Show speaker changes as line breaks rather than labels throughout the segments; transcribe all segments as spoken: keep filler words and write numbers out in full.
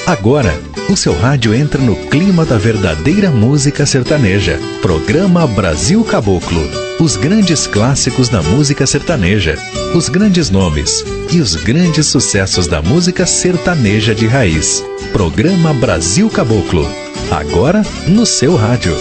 Agora, o seu rádio entra no clima da verdadeira música sertaneja. Programa Brasil Caboclo. Os grandes clássicos da música sertaneja, os grandes nomes e os grandes sucessos da música sertaneja de raiz. Programa Brasil Caboclo. Agora, no seu rádio.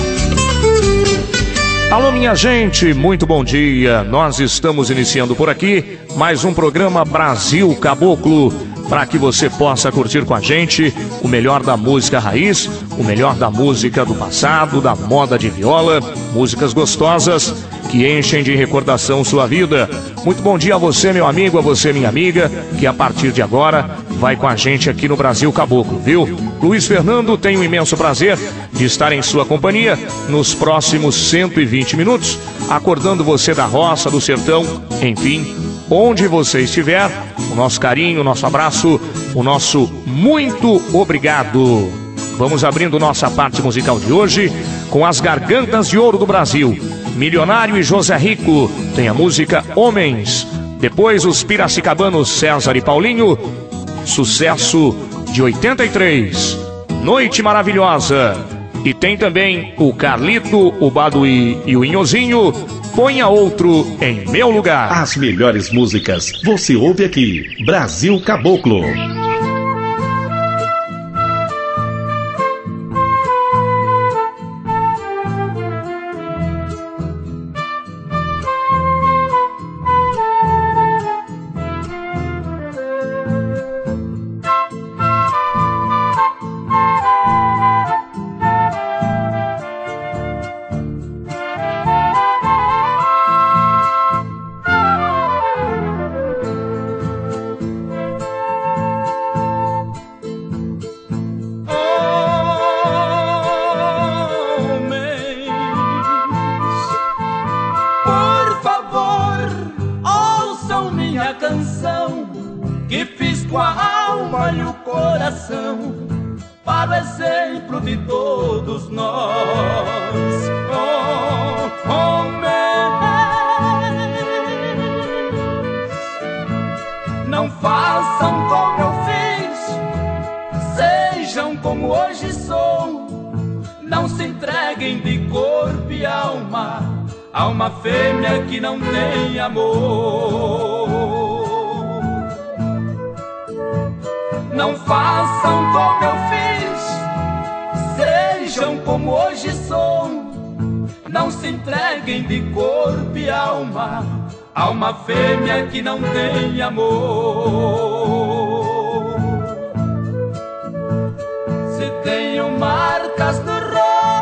Alô, minha gente, muito bom dia. Nós estamos iniciando por aqui mais um programa Brasil Caboclo, para que você possa curtir com a gente o melhor da música raiz, o melhor da música do passado, da moda de viola, músicas gostosas que enchem de recordação sua vida. Muito bom dia a você, meu amigo, a você, minha amiga, que a partir de agora vai com a gente aqui no Brasil Caboclo, viu? Luiz Fernando, tem um imenso prazer de estar em sua companhia nos próximos cento e vinte minutos, acordando você da roça, do sertão, enfim, onde você estiver. O nosso carinho, o nosso abraço, o nosso muito obrigado. Vamos abrindo nossa parte musical de hoje com as Gargantas de Ouro do Brasil, Milionário e José Rico, tem a música Homens. Depois os piracicabanos César e Paulinho, sucesso de oitenta e três, Noite Maravilhosa. E tem também o Carlito, o Baduí e o Inhozinho, Ponha Outro em Meu Lugar.
As melhores músicas você ouve aqui, Brasil Caboclo.
Alma fêmea que não tem amor. Não façam como eu fiz, sejam como hoje sou. Não se entreguem de corpo e alma, alma fêmea que não tem amor. Se tenho marcas no rosto,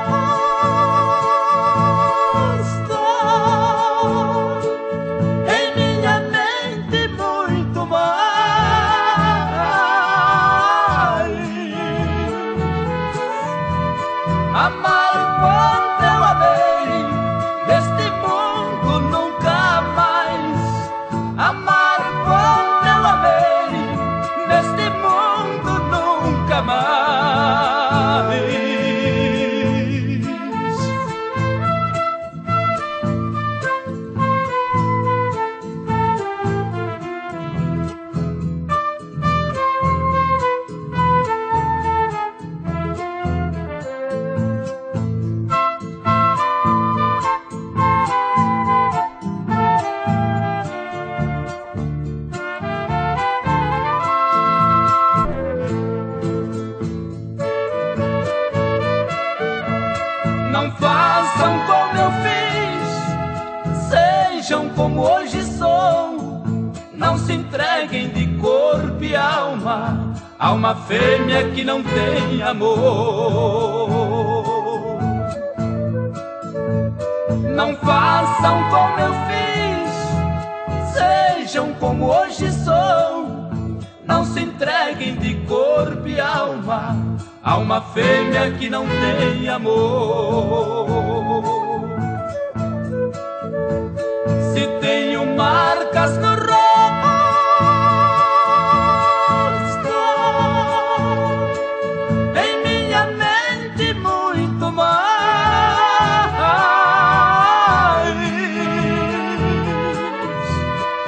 como hoje sou. Não se entreguem de corpo e alma, alma fêmea que não tem amor. Não façam como eu fiz, sejam como hoje sou. Não se entreguem de corpo e alma, alma fêmea que não tem amor. Se tenho marcas no rosto, em minha mente muito mais.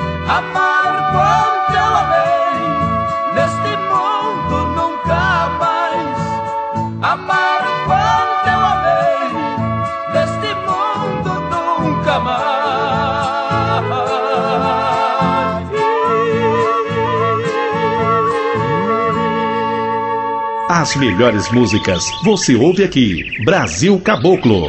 Amar quanto eu amei, neste mundo nunca mais.
As melhores músicas você ouve aqui, Brasil Caboclo.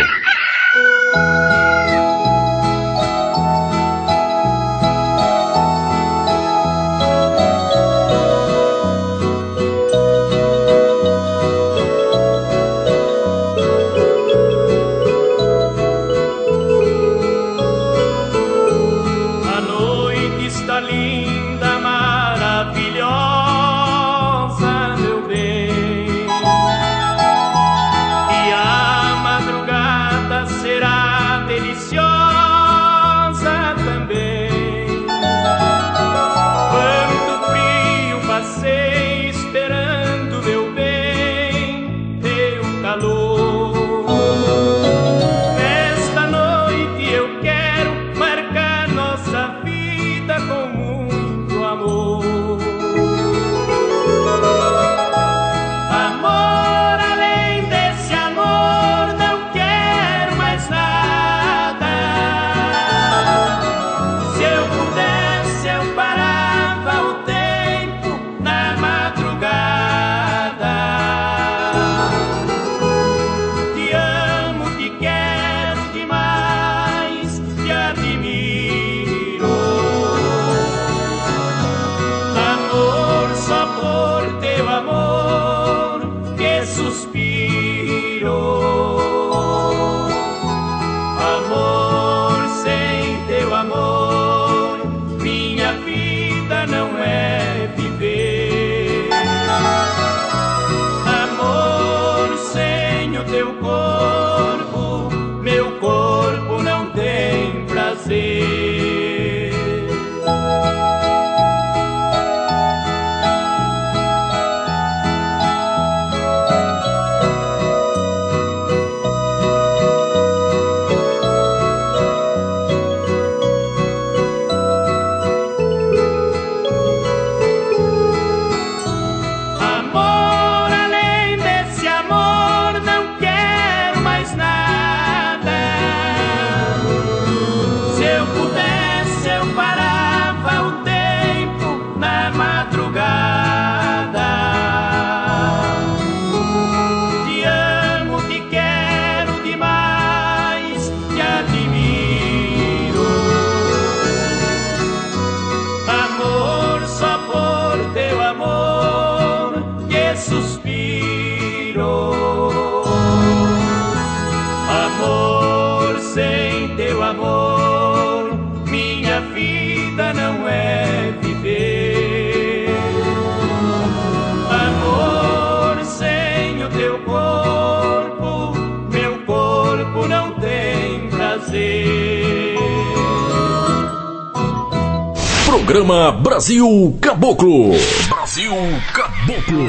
Programa Brasil Caboclo. Brasil Caboclo.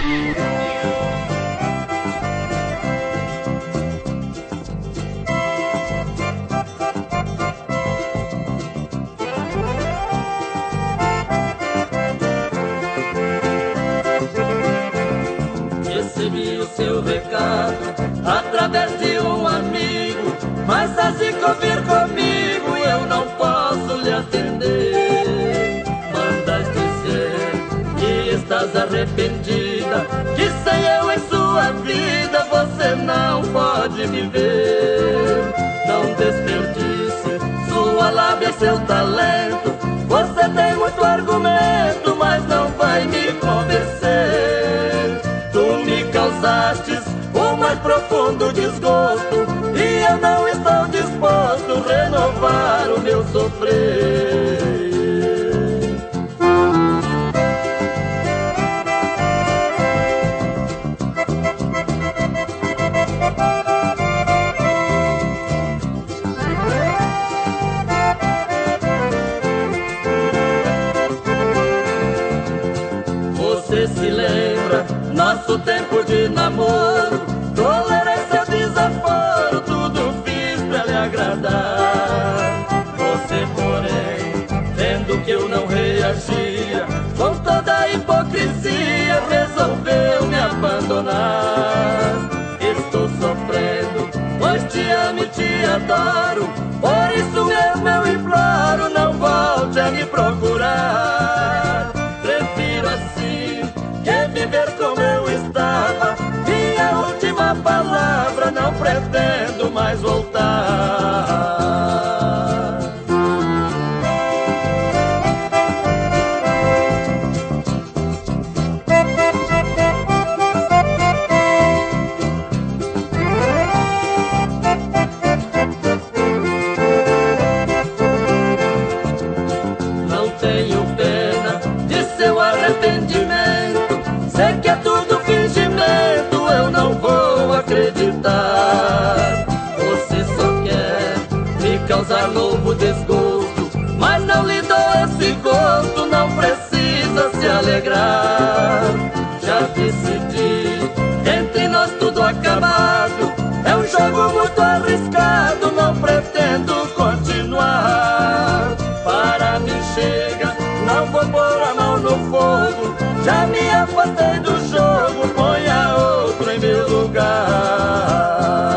Recebi o seu recado através de um amigo, mas assim que vir comigo eu não posso lhe atender. Estás arrependida, que sem eu em sua vida você não pode viver. Não desperdice sua lábia, seu talento. Você tem muito argumento, mas não vai me convencer. Tu me causaste o mais profundo desgosto e eu não estou disposto a renovar o meu sofrer. Nosso tempo de namoro, tolerância ao desaforo, tudo fiz pra lhe agradar. Você, porém, vendo que eu não reagia, com toda a hipocrisia, resolveu me abandonar. Estou sofrendo, pois te amo e te adoro, por isso mesmo eu imploro, não esse gosto não precisa se alegrar. Já decidi, entre nós tudo acabado. É um jogo muito arriscado, não pretendo continuar. Para mim chega, não vou pôr a mão no fogo. Já me afastei do jogo, ponha outro em meu lugar.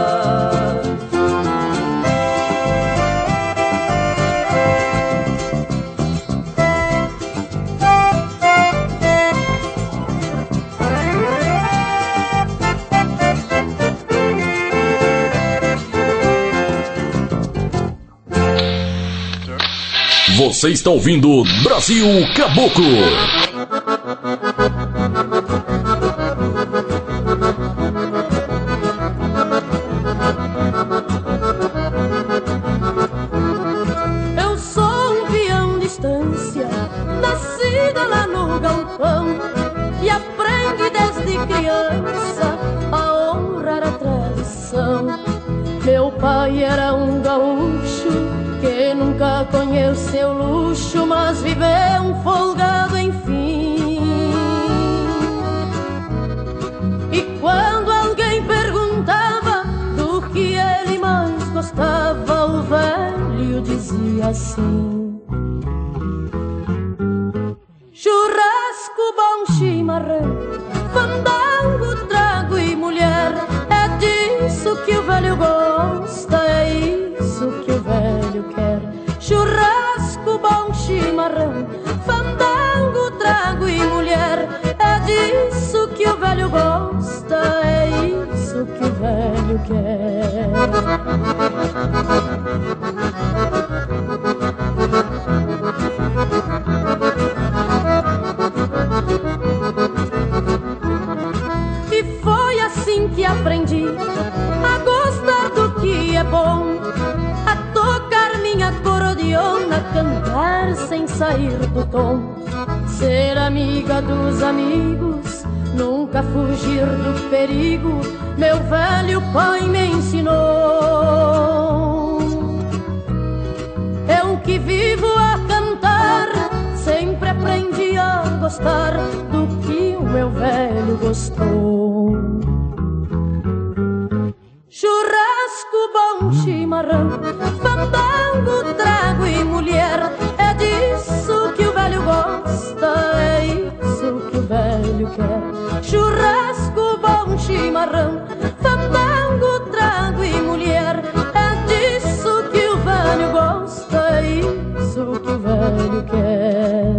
Você está ouvindo Brasil Caboclo.
Eu sou um peão de estância, nascida lá no galpão, e aprendi desde criança a honrar a tradição. Meu pai era um gaúcho que nunca conheceu luxo, mas viveu um folgado enfim. E quando alguém perguntava do que ele mais gostava, o velho dizia assim: churrasco, bom chimarrão, fandango, trago e mulher. É disso que o velho gosta, é isso que o velho quer. Churrasco, bom chimarrão, fandango, trago e mulher. É disso que o velho gosta, é isso que o velho quer. E foi assim que aprendi a gostar do que é bom, a tocar minha cordiona, cantar sem sair do tom, ser amiga dos amigos, nunca fugir do perigo. Meu velho pai me ensinou. Eu que vivo a cantar, sempre aprendi a gostar do que o meu velho gostou. Churrasco, bom chimarrão, fandango, trago e mulher. É disso que o velho gosta, é isso que o velho quer. Churrasco, bom chimarrão, fandango, trago e mulher. É disso que o velho gosta, é isso que o velho quer.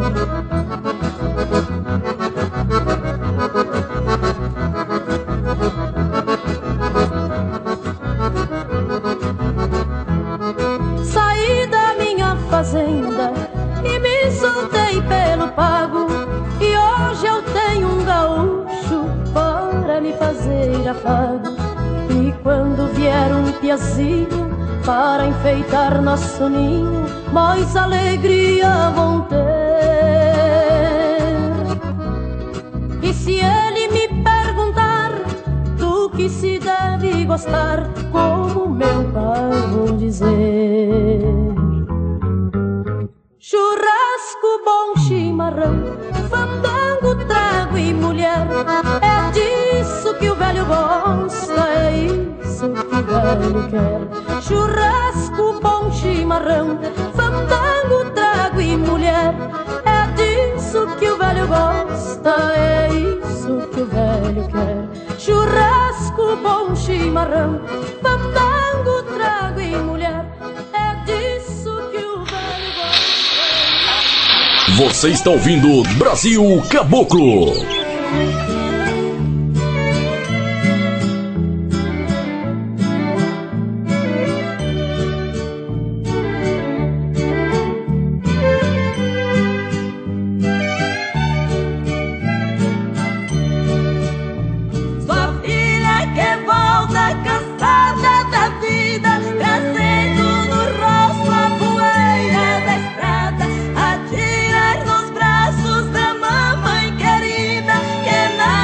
Saí da minha fazenda e me soltei pelo pago, e hoje eu tenho um gaúcho para me fazer afago. E quando vier um piazinho para enfeitar nosso ninho, mais alegria vão ter. E se ele me perguntar do que se deve gostar, como meu pai vou dizer: churrasco, bom chimarrão, fandango, trago e mulher. É disso que o velho gosta, é isso que o velho quer. Churrasco, bom chimarrão, fandango, trago e mulher. É disso que o velho gosta, é isso que o velho quer. Churrasco, bom chimarrão, fandango, trago e mulher. É disso que o velho gosta.
Você está ouvindo Brasil Caboclo.
Nos braços da mamãe querida, que na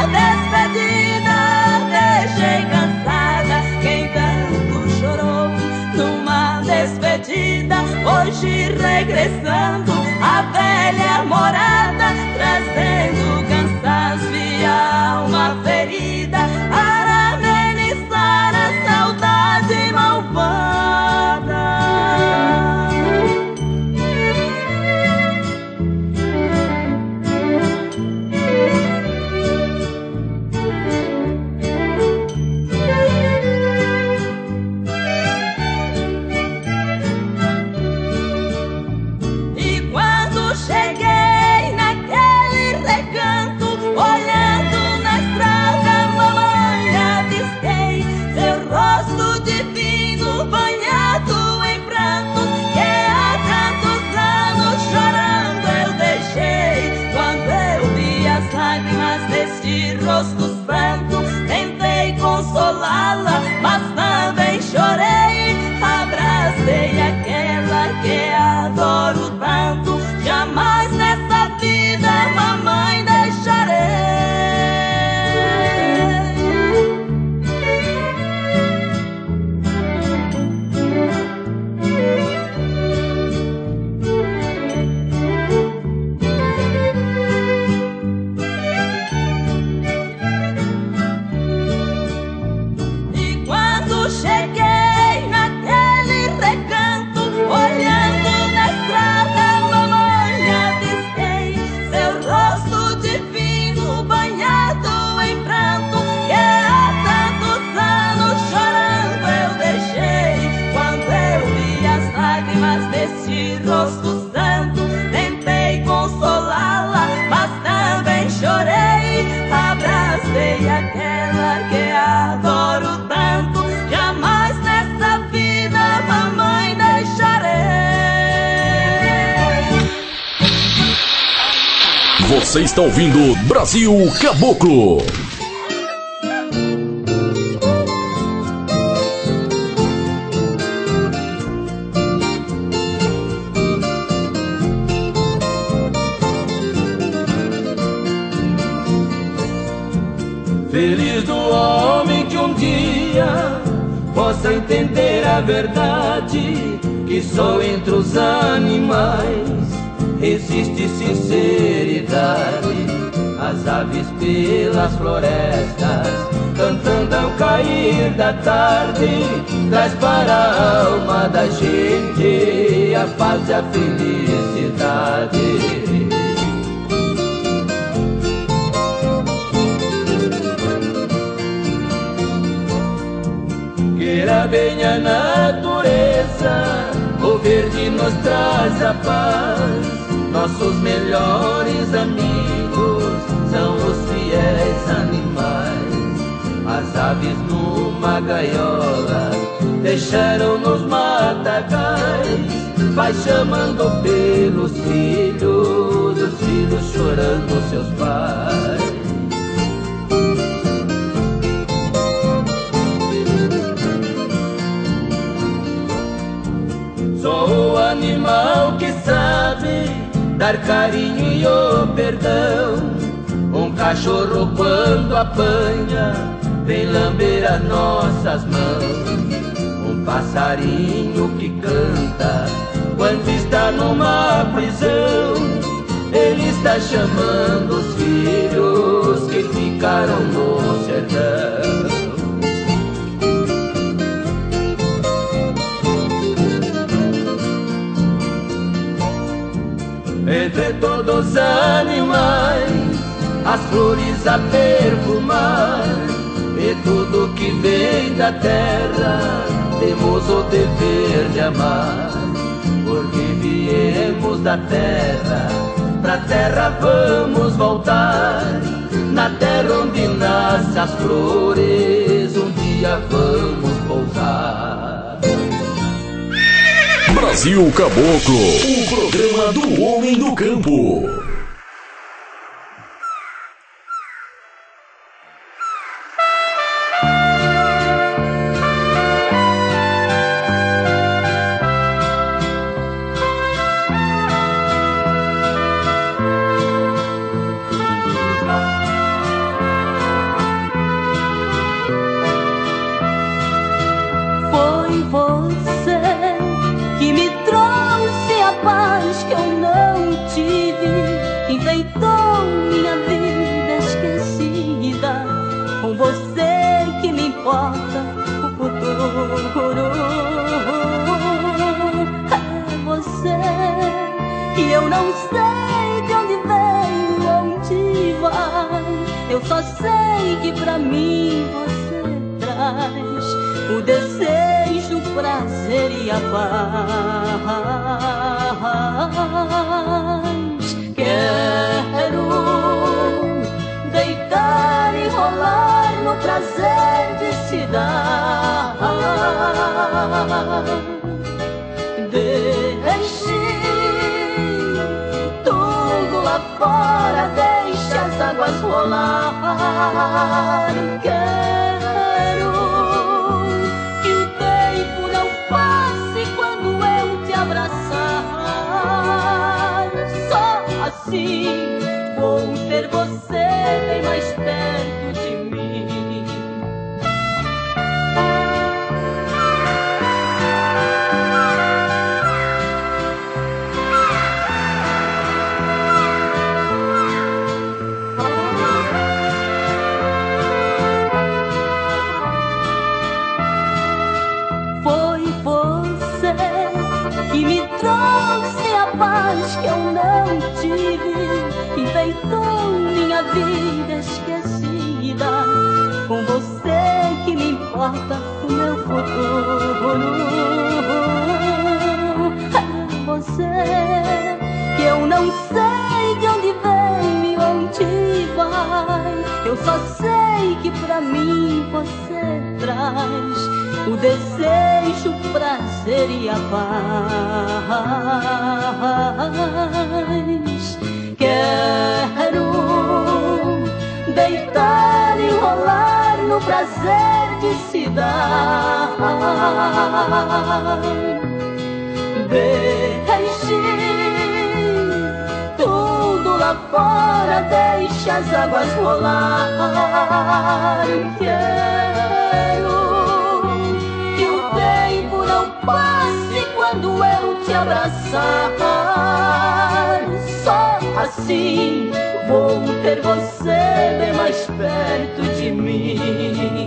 Você está ouvindo Brasil Caboclo.
Feliz do homem que um dia possa entender a verdade, que só entre os animais existe sinceridade. As aves pelas florestas, cantando ao cair da tarde, traz para a alma da gente a paz e a felicidade. Queira bem a natureza, o verde nos traz a paz. Nossos melhores amigos são os fiéis animais. As aves numa gaiola deixaram-nos matagais. Vai chamando pelos filhos, os filhos chorando seus pais. Só o animal que sabe dar carinho e o perdão. Um cachorro quando apanha vem lamber as nossas mãos. Um passarinho que canta quando está numa prisão, ele está chamando os filhos que ficaram no sertão. Entre todos os animais, as flores a perfumar, e tudo que vem da terra, temos o dever de amar. Porque viemos da terra, pra terra vamos voltar. Na terra onde nascem as flores, um dia vamos pousar.
Brasil Caboclo, o programa do homem do campo.
Foi você que me trouxe a paz que eu não tive, enfeitou minha vida esquecida. Com você que me importa o futuro. É você que eu não sei de onde vem, onde vai. Eu só sei que pra mim você traz o desejo, o prazer e a paz. Quero deitar e rolar no prazer de se dar. Deixe tudo lá fora, deixe as águas rolar. Quero que o tempo não passe quando eu te abraçar. Só assim vou ter você bem mais perto de mim. Foi você que me trouxe a paz que eu não tive, enfeitou minha vida esquecida. Com você que me importa o meu futuro. É você que eu não sei de onde vem e onde vai. Eu só sei que pra mim você traz o desejo, o prazer e a paz. Quero prazer de se dar. Deixe tudo lá fora, deixe as águas rolar. Quero que o tempo não passe quando eu te abraçar. Só assim vou ter você bem mais perto de mim.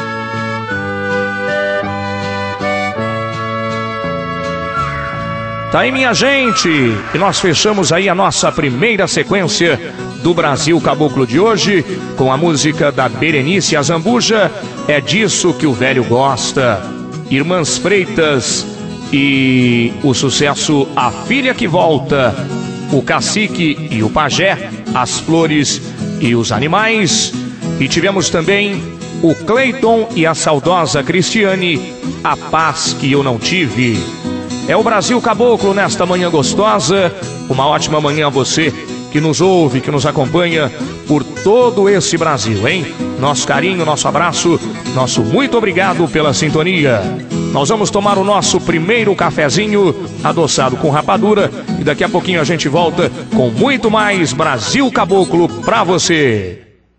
Tá aí, minha gente, e nós fechamos aí a nossa primeira sequência do Brasil Caboclo de hoje com a música da Berenice Azambuja, É Disso Que o Velho Gosta. Irmãs Freitas e o sucesso A Filha Que Volta, o Cacique e o Pajé, As Flores e os Animais. E tivemos também o Cleiton e a saudosa Cristiane, A Paz Que Eu Não Tive. É o Brasil Caboclo nesta manhã gostosa. Uma ótima manhã a você que nos ouve, que nos acompanha por todo esse Brasil, hein? Nosso carinho, nosso abraço, nosso muito obrigado pela sintonia. Nós vamos tomar o nosso primeiro cafezinho adoçado com rapadura e daqui a pouquinho a gente volta com muito mais Brasil Caboclo pra você.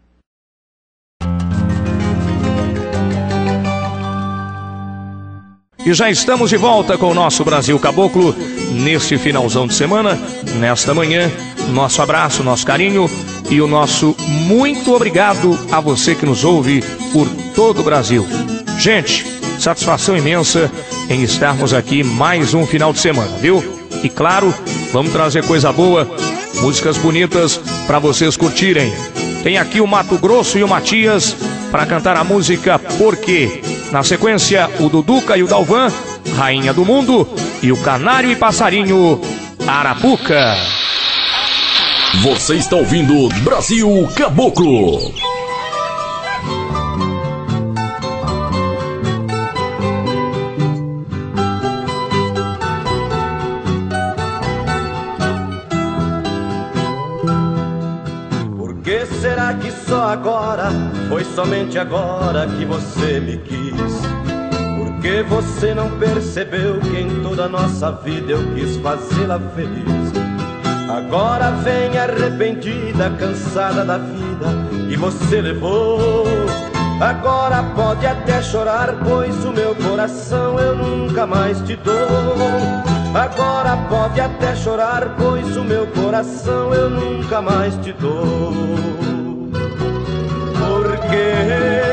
E já estamos de volta com o nosso Brasil Caboclo neste finalzão de semana, nesta manhã. Nosso abraço, nosso carinho e o nosso muito obrigado a você que nos ouve por todo o Brasil. Gente, satisfação imensa em estarmos aqui mais um final de semana, viu? E claro, vamos trazer coisa boa, músicas bonitas para vocês curtirem. Tem aqui o Mato Grosso e o Matias para cantar a música Por Quê? Na sequência, o Duduca e o Dalvan, Rainha do Mundo, e o Canário e Passarinho, Arapuca.
Você está ouvindo Brasil Caboclo.
Por que será que só agora, foi somente agora que você me quis? Por que você não percebeu que em toda a nossa vida eu quis fazê-la feliz? Agora vem arrependida, cansada da vida que você levou. Agora pode até chorar, pois o meu coração eu nunca mais te dou. Agora pode até chorar, pois o meu coração eu nunca mais te dou. Por quê?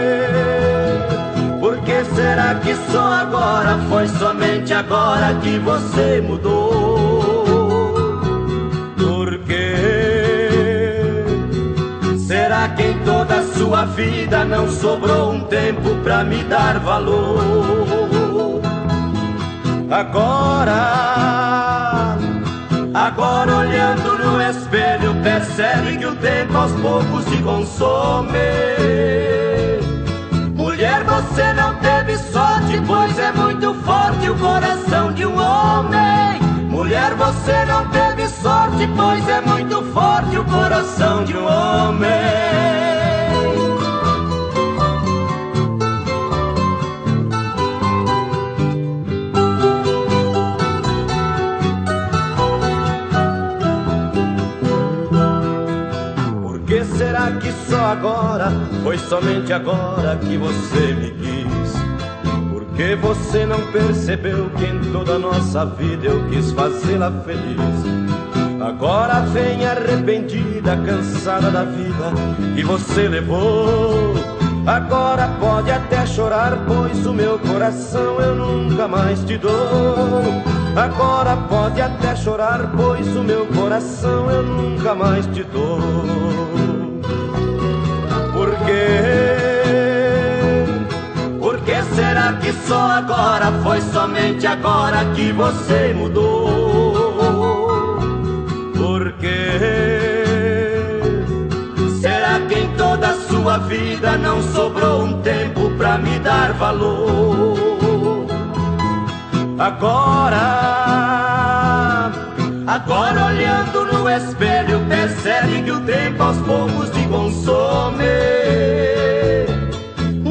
Por que será que só agora, foi somente agora que você mudou? Por quê? Será que em toda a sua vida não sobrou um tempo pra me dar valor? Agora, agora olhando no espelho percebe que o tempo aos poucos se consome. Mulher, você não teve sorte, pois é muito forte o coração de um homem. Mulher, você não teve sorte, pois é muito forte o coração de um homem. Será que só agora, foi somente agora que você me quis? Por que você não percebeu que em toda a nossa vida eu quis fazê-la feliz? Agora vem arrependida, cansada da vida que você levou. Agora pode até chorar, pois o meu coração eu nunca mais te dou. Agora pode até chorar, pois o meu coração eu nunca mais te dou. Por quê? Por que será que só agora, foi somente agora que você mudou? Por quê? Será que em toda a sua vida não sobrou um tempo pra me dar valor? Agora, agora olhando no espelho percebe que o tempo aos poucos te consome.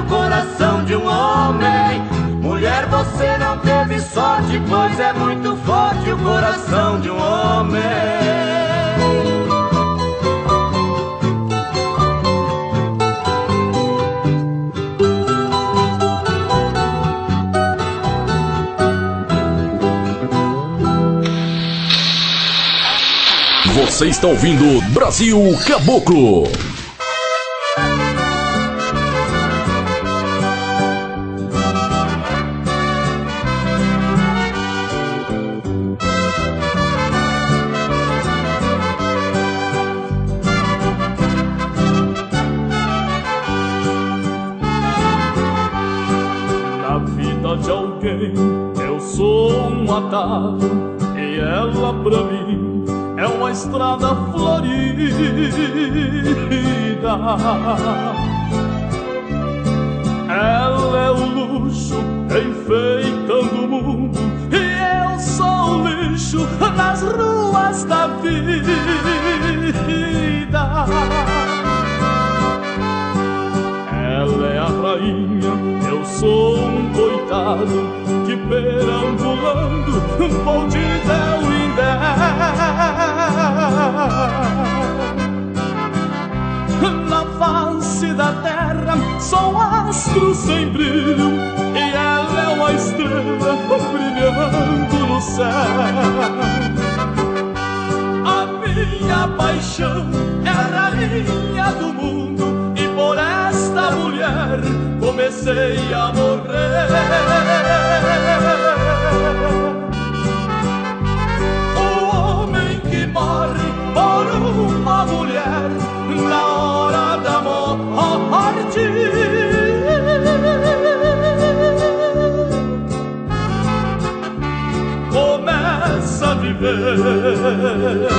o coração de um homem. Mulher, você não teve sorte, pois é muito forte o coração de um homem.
Você está ouvindo Brasil Caboclo.
Na vida de alguém eu sou um atalho e ela pra mim é uma estrada florida. Ela é o luxo enfeitando o mundo e eu sou o lixo nas ruas da vida. Ela é a rainha, eu sou um coitado que perambulando vou de del em del. Na face da terra sou astro sem brilho e ela é uma estrela brilhando no céu. A minha paixão é a rainha do mundo e por esta mulher comecei a morrer. O homem que morre por uma mulher na hora da morte começa a viver.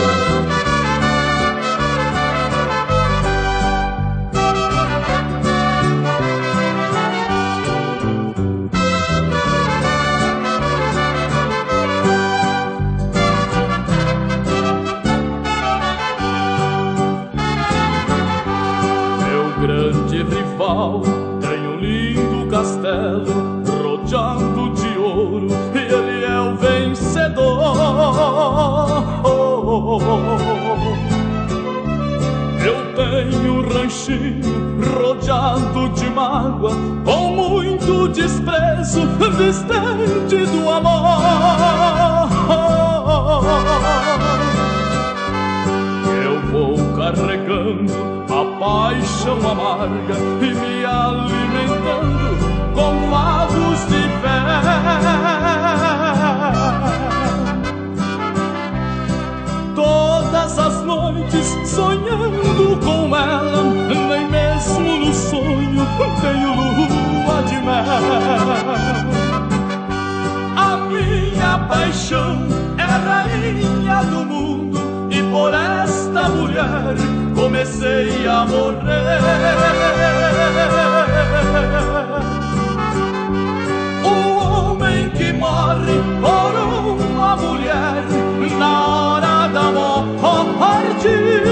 Tem um lindo castelo rodeado de ouro e ele é o vencedor. Eu tenho um ranchinho rodeado de mágoa, com muito desprezo, distante do amor. Eu vou carregando a paixão amarga e me alimentando com avos de fé. Todas as noites sonhando com ela, nem mesmo no sonho tenho lua de mel. A minha paixão é a rainha do mundo e por esta mulher comecei a morrer. O homem que morre por uma mulher na hora da morte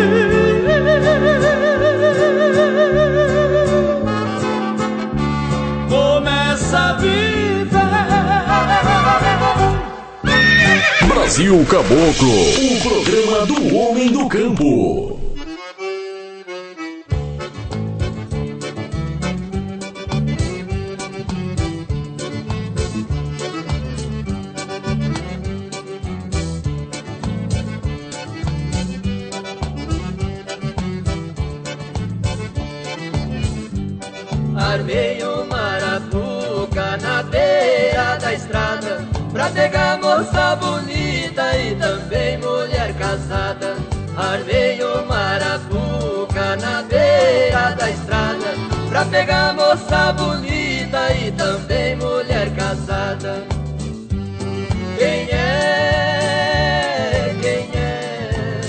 começa a viver.
Brasil Caboclo, o programa do homem do campo.
Armei uma arapuca na beira da estrada pra pegar moça bonita e também mulher casada. Armei uma arapuca na beira da estrada pra pegar moça bonita e também mulher casada. Quem é, quem é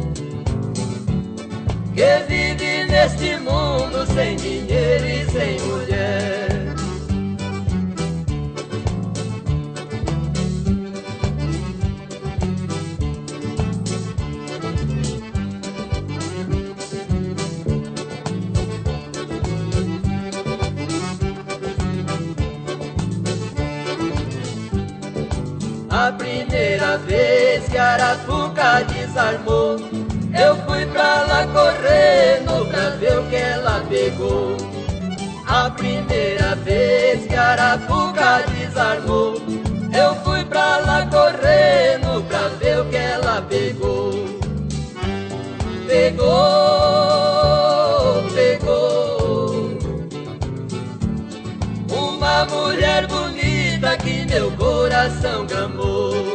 que vive neste mundo sem dinheiro e sem mulher? A primeira vez que a arapuca desarmou, eu fui pra lá correndo pra ver o que ela pegou. A primeira vez que a arapuca desarmou, eu fui pra lá correndo pra ver o que ela pegou. Pegou, pegou uma mulher bonita que meu coração gamou.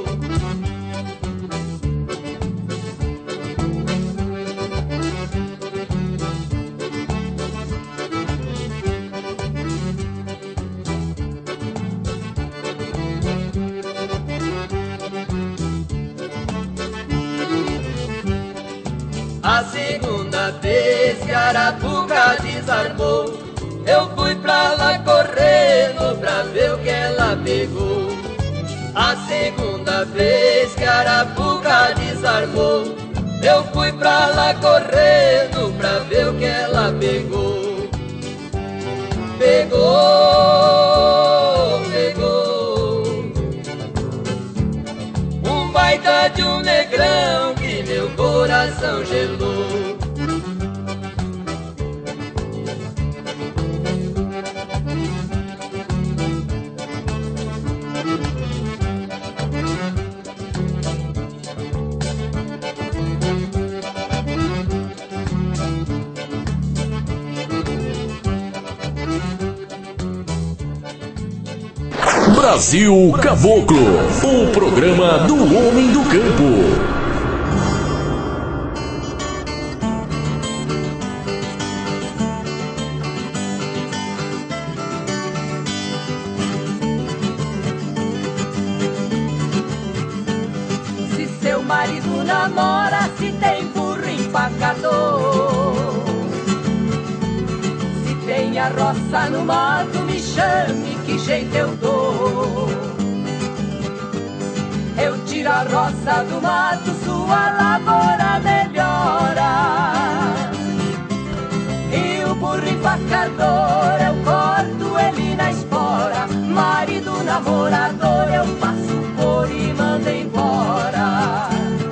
A segunda vez que a arapuca desarmou, eu fui pra lá correndo pra ver o que ela pegou. A segunda vez que a arapuca desarmou, eu fui pra lá correndo pra ver o que ela pegou. Pegou, pegou um baita de um negrão que meu coração gelou.
Brasil Caboclo, o programa do homem do campo.
Se seu marido namora, se tem burro empacador, se tem a roça no mato, me chame, que jeito eu dou. Eu tiro a roça do mato, sua lavoura melhora. E o burro empacador, eu corto ele na espora. Marido namorador, eu passo por e mando embora.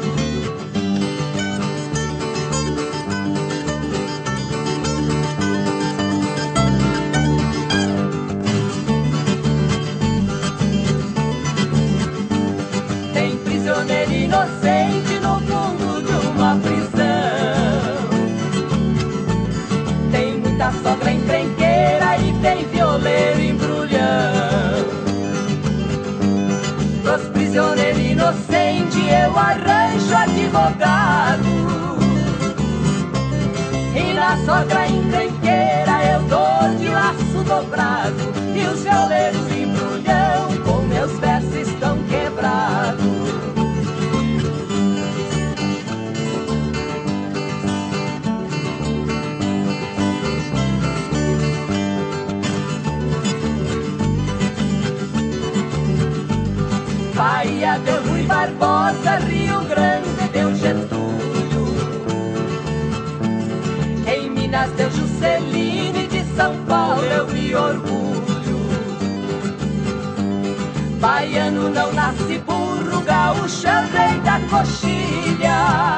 Prisioneiro inocente no fundo de uma prisão. Tem muita sogra encrenqueira e tem violeiro embrulhão. Pros prisioneiros inocentes eu arranjo advogado, e na sogra encrenqueira eu dou de laço dobrado. E os violeiros embrulhão com meus versos estão quebrados. Bahia deu Rui Barbosa, Rio Grande deu Getúlio, em Minas deu Juscelino, de São Paulo eu me orgulho. Baiano não nasce burro, gaúcho é o rei da coxilha.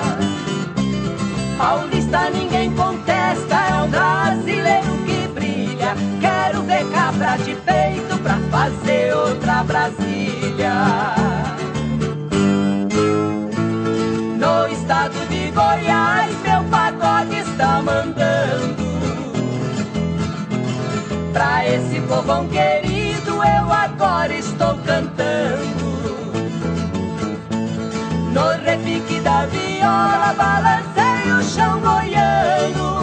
Paulista ninguém contesta, é um brasileiro que brilha. Quero ver cabra de peito pra fazer outra Brasília. No estado de Goiás, meu pagode está mandando. Pra esse povão querido, eu agora estou cantando. No repique da viola, balancei o chão goiano.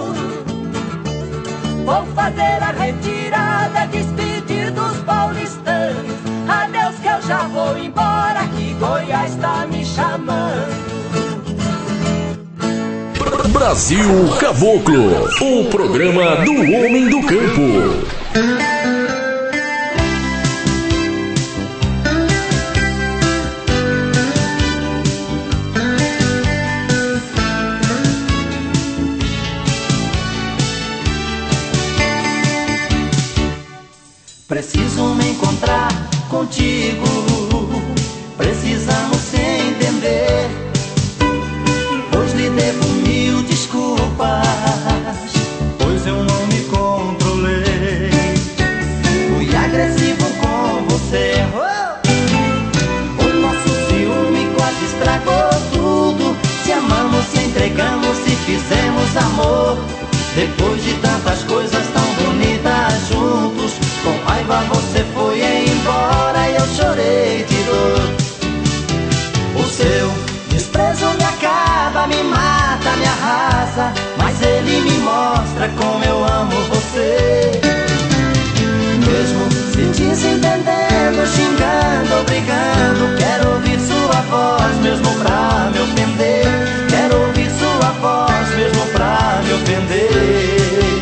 Vou fazer a retirada, despedir dos paulistanos. Adeus que eu já vou embora, que Goiás tá me chamando.
Brasil Caboclo, o programa do homem do campo.
Preciso me encontrar contigo, fizemos amor. Depois de tantas coisas tão bonitas juntos, com raiva você foi embora e eu chorei de dor. O seu desprezo me acaba, me mata, me arrasa, mas ele me mostra como eu amo você. Mesmo se desentendendo, xingando, brigando, quero ouvir sua voz mesmo pra me ofender. Quero ouvir sua voz mesmo pra me ofender.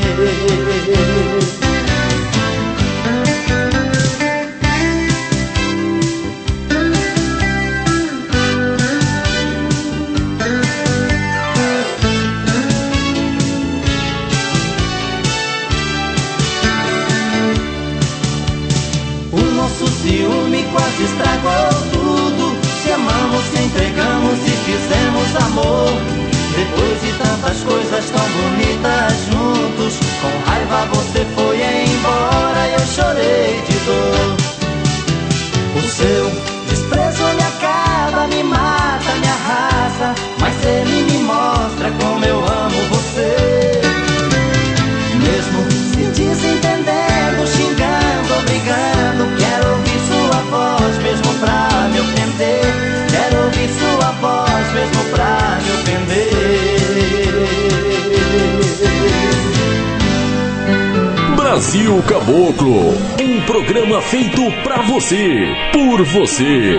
Ciúme quase estragou tudo. Se amamos, se entregamos e fizemos amor. Depois de tantas coisas tão bonitas juntos, com raiva você foi embora e eu chorei de dor. O seu desprezo me acaba, me mata, me arrasa, mas ele me mostra como eu amo você. Mesmo se desentendendo, xingando, brigando, quero ouvir sua voz mesmo pra me ofender. Quero ouvir sua voz mesmo pra me ofender.
Brasil Caboclo, um programa feito pra você, por você.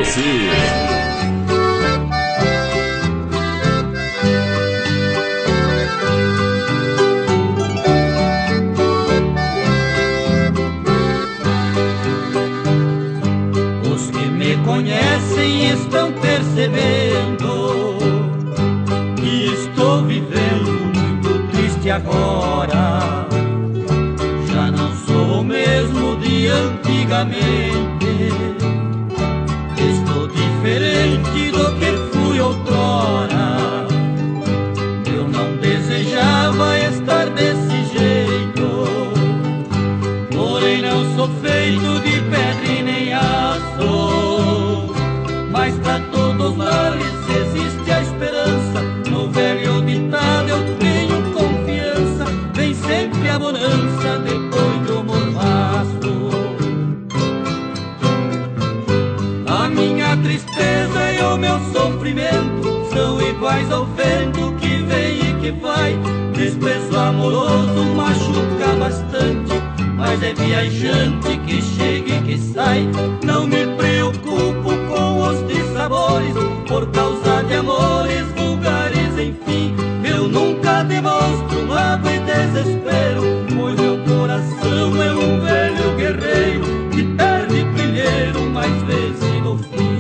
Conhecem, estão percebendo que estou vivendo muito triste agora. Já não sou o mesmo de antigamente. Estou diferente do que fui outrora. Eu não desejava estar desse jeito, porém não sou feito de pedra e nem aço. Mas pra todos males existe a esperança. No velho ditado eu tenho confiança. Vem sempre a bonança depois do mormaço. A minha tristeza e o meu sofrimento são iguais ao vento que vem e que vai. Desprezo amoroso machuca bastante, mas é viajante que chega e que sai. Não me preocupo com os dissabores, por causa de amores vulgares, enfim. Eu nunca demonstro mágoa e desespero, pois meu coração é um velho guerreiro que perde primeiro, mas vence no fim.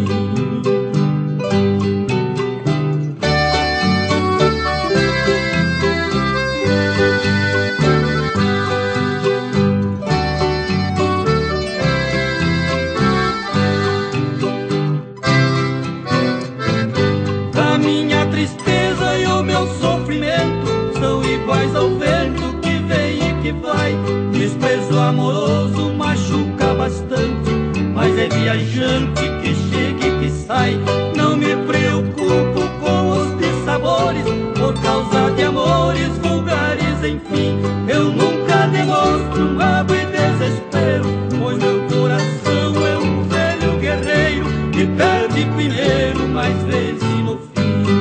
Iguais ao vento que vem e que vai. Desprezo amoroso machuca bastante, mas é viajante que chega e que sai. Não me preocupo com os dissabores, por causa de amores vulgares, enfim. Eu nunca demonstro mágoa e desespero, pois meu coração é um velho guerreiro que perde primeiro, mas vence no fim.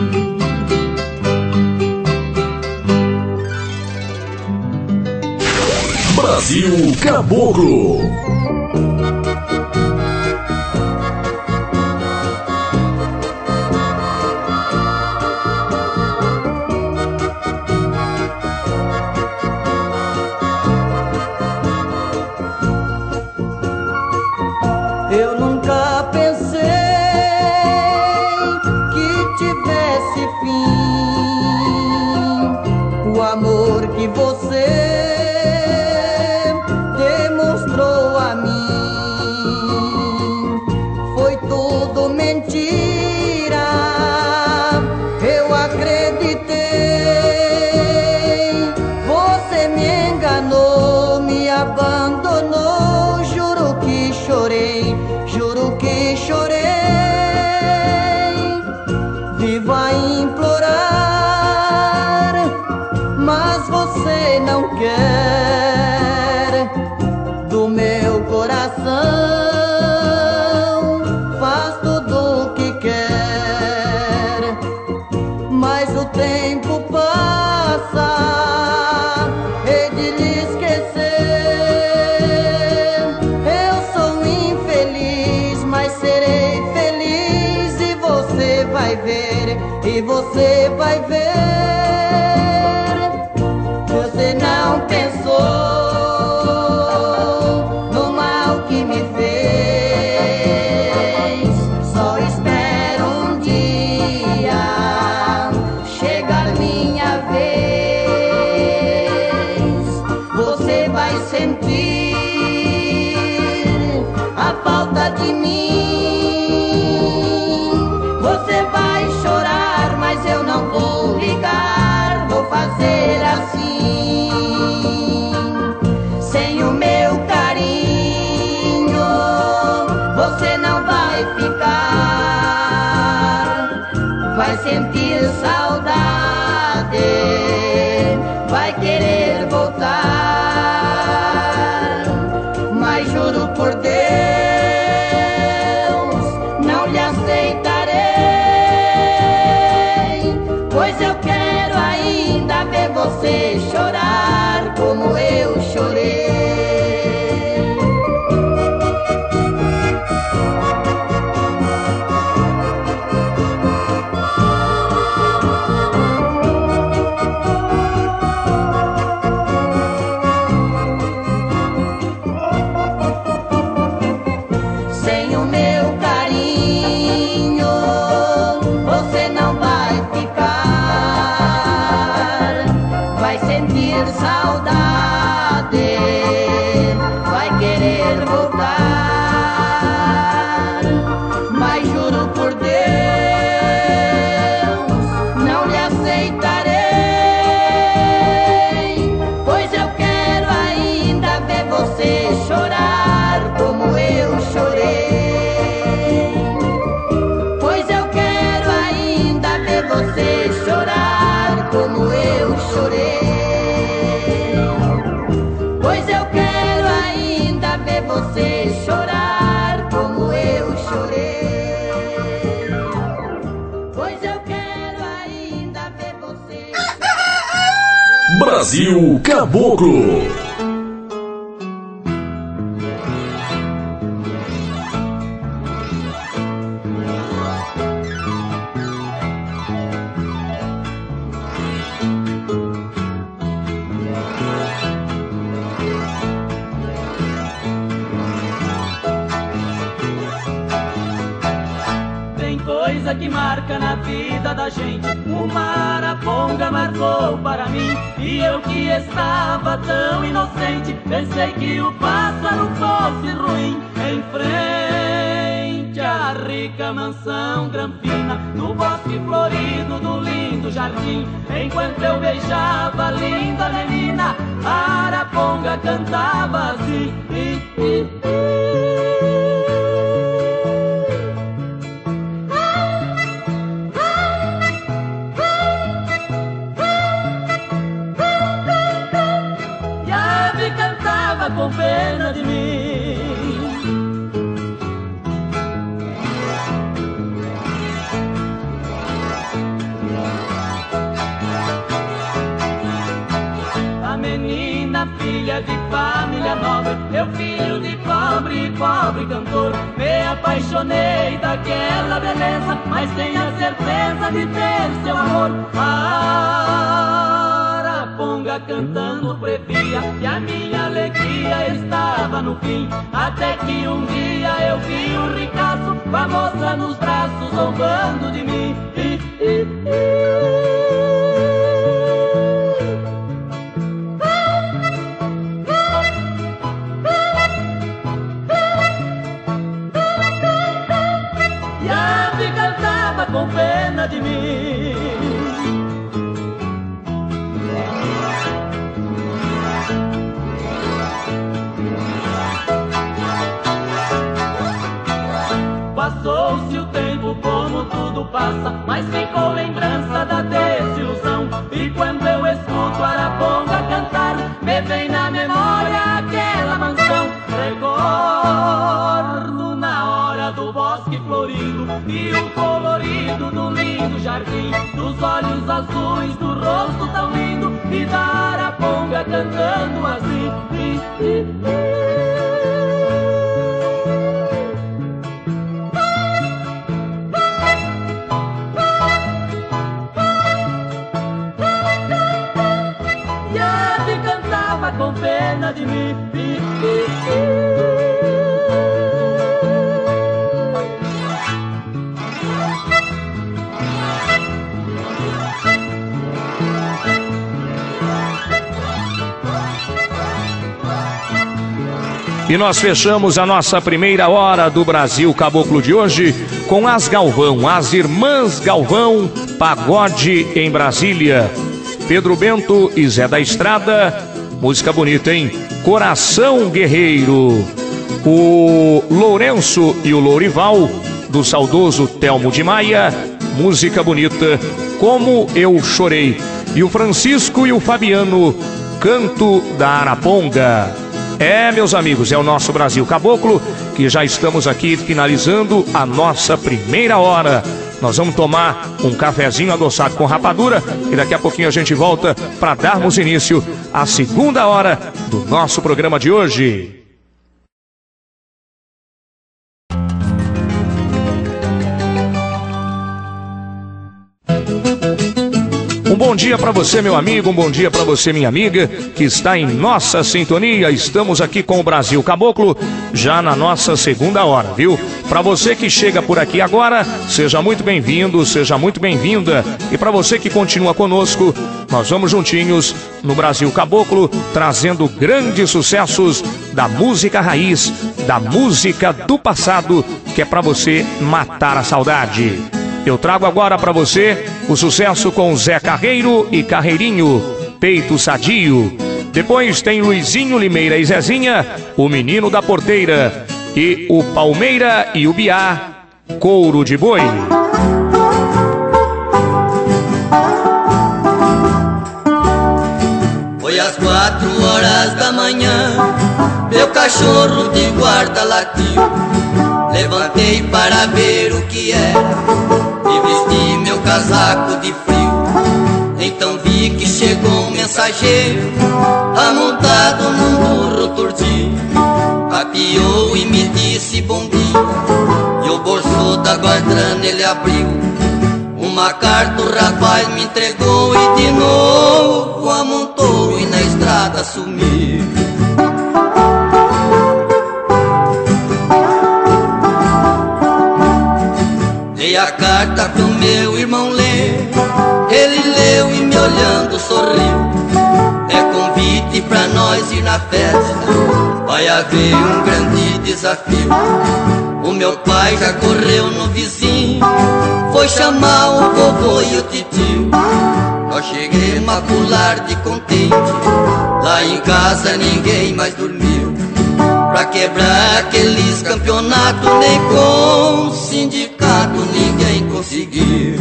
Brasil Caboclo.
Eu nunca pensei que tivesse fim o amor que você demonstrou a mim. Foi tudo mentira, eu acreditei. Você me enganou, me abandonou. Juro que chorei, juro que chorei. Viva a implorar ver e você vai ver. Você não pensou no mal que me fez. Só espero um dia chegar minha vez. Você vai sentir a falta de mim. Você vai chorar, mas eu não vou ligar. Vou fazer assim. Sem o meu carinho, você não vai ficar. Vai sentir saudade, vai querer voltar. Mas juro por Deus, não lhe aceitarei. Pois eu quero ainda ver você chorar como eu chorei. Sem o meu carinho, você não vai ficar. Vai sentir saudade, vai querer voltar. Mas juro por Deus, não lhe aceitarei. Pois eu quero ainda ver você chorar como eu chorei. Pois eu quero ainda ver você chorar como eu chorei. Pois eu quero ainda ver você chorar como eu chorei. Pois eu quero ainda ver você chorar.
Brasil Caboclo.
Tem coisa que marca na vida da gente. Uma araponga marcou para mim. E eu que estava tão inocente, pensei que o pássaro fosse ruim. Em frente à rica mansão grampina, no bosque florido do lindo jardim, enquanto eu beijava a linda menina, a araponga cantava assim. E a ave cantava com pena de mim. A menina, filha de família nobre, eu filho de pobre, pobre cantor, me apaixonei daquela beleza, mas sem a certeza de ter seu amor. A araponga cantando previa que a minha alegria estava no fim, até que um dia eu vi um ricaço com a moça nos braços zombando de mim. E a ave cantava com pena de mim. Passou-se o tempo como tudo passa, mas ficou lembrança da desilusão. E quando eu escuto a araponga cantar, me vem na memória aquela mansão. Recordo na hora do bosque florido e o colorido do lindo jardim, dos olhos azuis, do rosto tão lindo e da araponga cantando assim.
E nós fechamos a nossa primeira hora do Brasil Caboclo de hoje com as Galvão, as Irmãs Galvão, Pagode em Brasília. Pedro Bento e Zé da Estrada, música bonita, hein? Coração Guerreiro. O Lourenço e o Lourival, do saudoso Telmo de Maia, música bonita, Como Eu Chorei. E o Francisco e o Fabiano, Canto da Araponga. É, meus amigos, é o nosso Brasil Caboclo, que já estamos aqui finalizando a nossa primeira hora. Nós vamos tomar um cafezinho adoçado com rapadura e daqui a pouquinho a gente volta para darmos início à segunda hora do nosso programa de hoje. Um bom dia para você, meu amigo, um bom dia para você, minha amiga, que está em nossa sintonia. Estamos aqui com o Brasil Caboclo, já na nossa segunda hora, viu? Para você que chega por aqui agora, seja muito bem-vindo, seja muito bem-vinda. E para você que continua conosco, nós vamos juntinhos no Brasil Caboclo, trazendo grandes sucessos da música raiz, da música do passado, que é para você matar a saudade. Eu trago agora para você o sucesso com Zé Carreiro e Carreirinho, Peito Sadio. Depois tem Luizinho Limeira e Zezinha, O Menino da Porteira. E o Palmeira e o Biá, Couro de Boi.
Foi às quatro horas da manhã, meu cachorro de guarda latiu. Levantei para ver o que era e vesti meu casaco de frio. Então vi que chegou um mensageiro, amontado num burro turdinho. Apiou e me disse bom dia, e o bolso da guardrana ele abriu. Uma carta o rapaz me entregou e de novo amontou e na estrada sumiu. Dei a carta pro meu irmão ler, ele leu e me olhando sorriu. É convite pra nós ir na festa, vai haver um grande desafio. O meu pai já correu no vizinho, foi chamar o vovô e o titio. Nós cheguemos a pular de contente, lá em casa ninguém mais dormiu. Pra quebrar aqueles campeonatos, nem com o sindicato ninguém conseguiu.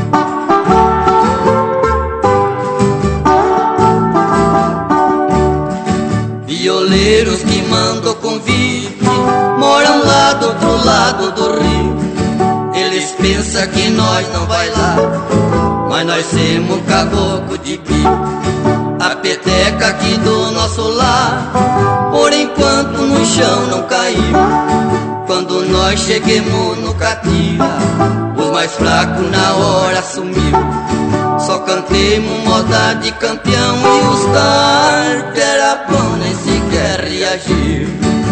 Violeiros que mandam convite moram lá do outro lado do rio. Eles pensam que nós não vai lá, mas nós temos caboclo de pio. A peteca aqui do nosso lar, por enquanto no chão não caiu. Quando nós cheguemos no catira, os mais fracos na hora sumiu. Só cantemos moda de campeão e os tar que era bom nem sequer reagiu.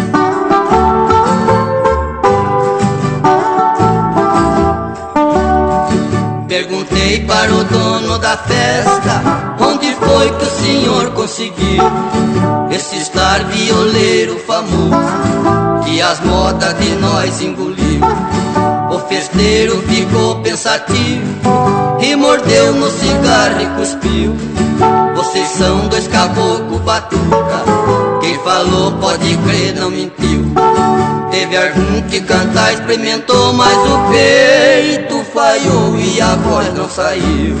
Perguntei para o dono da festa, onde foi que o senhor conseguiu esse estar violeiro famoso, que as modas de nós engoliu. O festeiro ficou pensativo e mordeu no cigarro e cuspiu. Vocês são dois caboclo batuca, quem falou pode crer não mentiu. Teve algum que cantar experimentou, mas o peito falhou e a voz não saiu.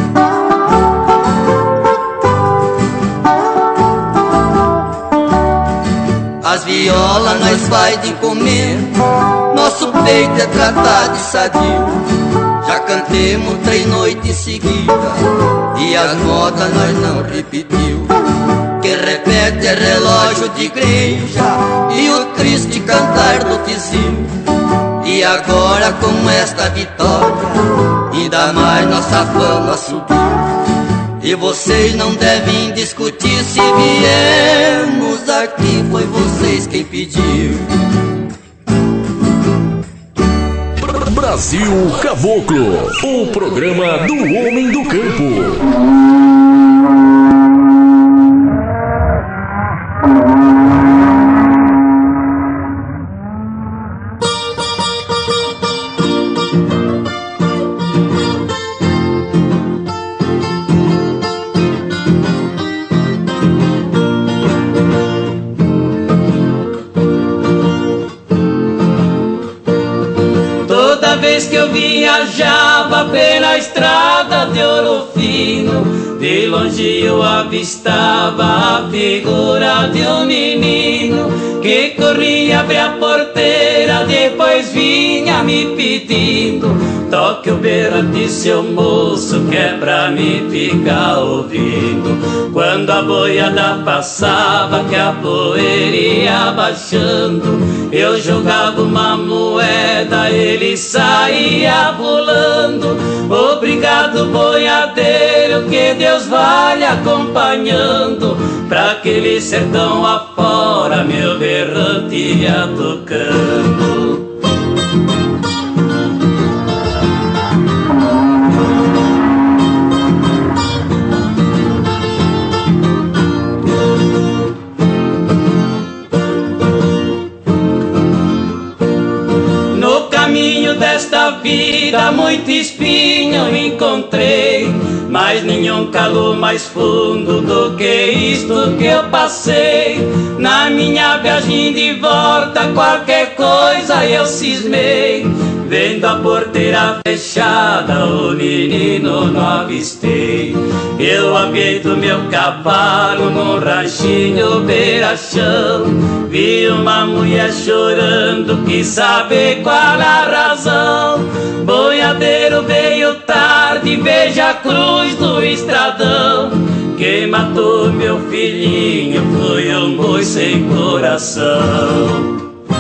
As violas nós faz de encomenda, nosso peito é tratado de sadio. Já cantemos três noites em seguida e as modas nós não repetiu. Quem repete é relógio de igreja e o triste cantar do vizinho. E agora com esta vitória, ainda mais nossa fama subiu. E vocês não devem discutir se viemos aqui, foi vocês quem pediu.
Brasil Caboclo, o programa do homem do campo.
viajava pela estrada de Ouro Fino, de longe eu avistava a figura de um menino que corria, abria a porteira, depois vinha me pedindo: toque o berrante, seu moço, que é pra me ficar ouvindo. Quando a boiada passava, que a poeira ia baixando, eu jogava uma moeda, ele saía pulando. Obrigado, boiadeiro, que Deus vai lhe acompanhando, pra aquele sertão afora meu berrante ia tocando. Desta vida muito espinho eu encontrei, mas nenhum calor mais fundo do que isto que eu passei. Na minha viagem de volta qualquer coisa eu cismei, vendo a porteira fechada o menino não avistei. Eu aviei do meu cavalo num ranchinho beira-chão, vi uma mulher chorando, quis saber qual a razão. Boiadeiro veio tarde, veja a cruz do estradão. Quem matou meu filhinho foi um boi sem coração.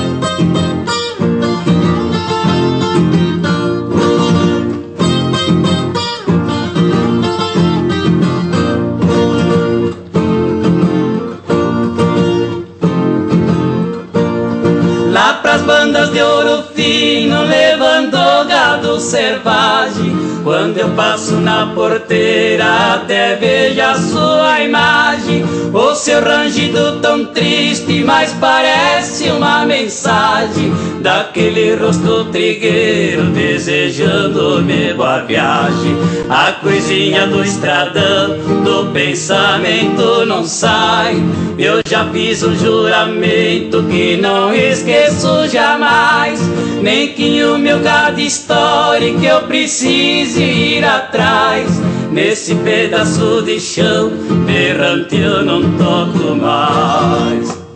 Lá pras bandas de Ouro Fino, levando gado selvagem, quando eu passo na porteira até vejo a sua imagem. O seu rangido tão triste, mas parece uma mensagem daquele rosto trigueiro desejando-me boa viagem. A coisinha do estradão do pensamento não sai, eu já fiz um juramento que não esqueço jamais. Nem que o meu gado estoure, que eu precise ir atrás, nesse pedaço de chão berrante eu não toco mais.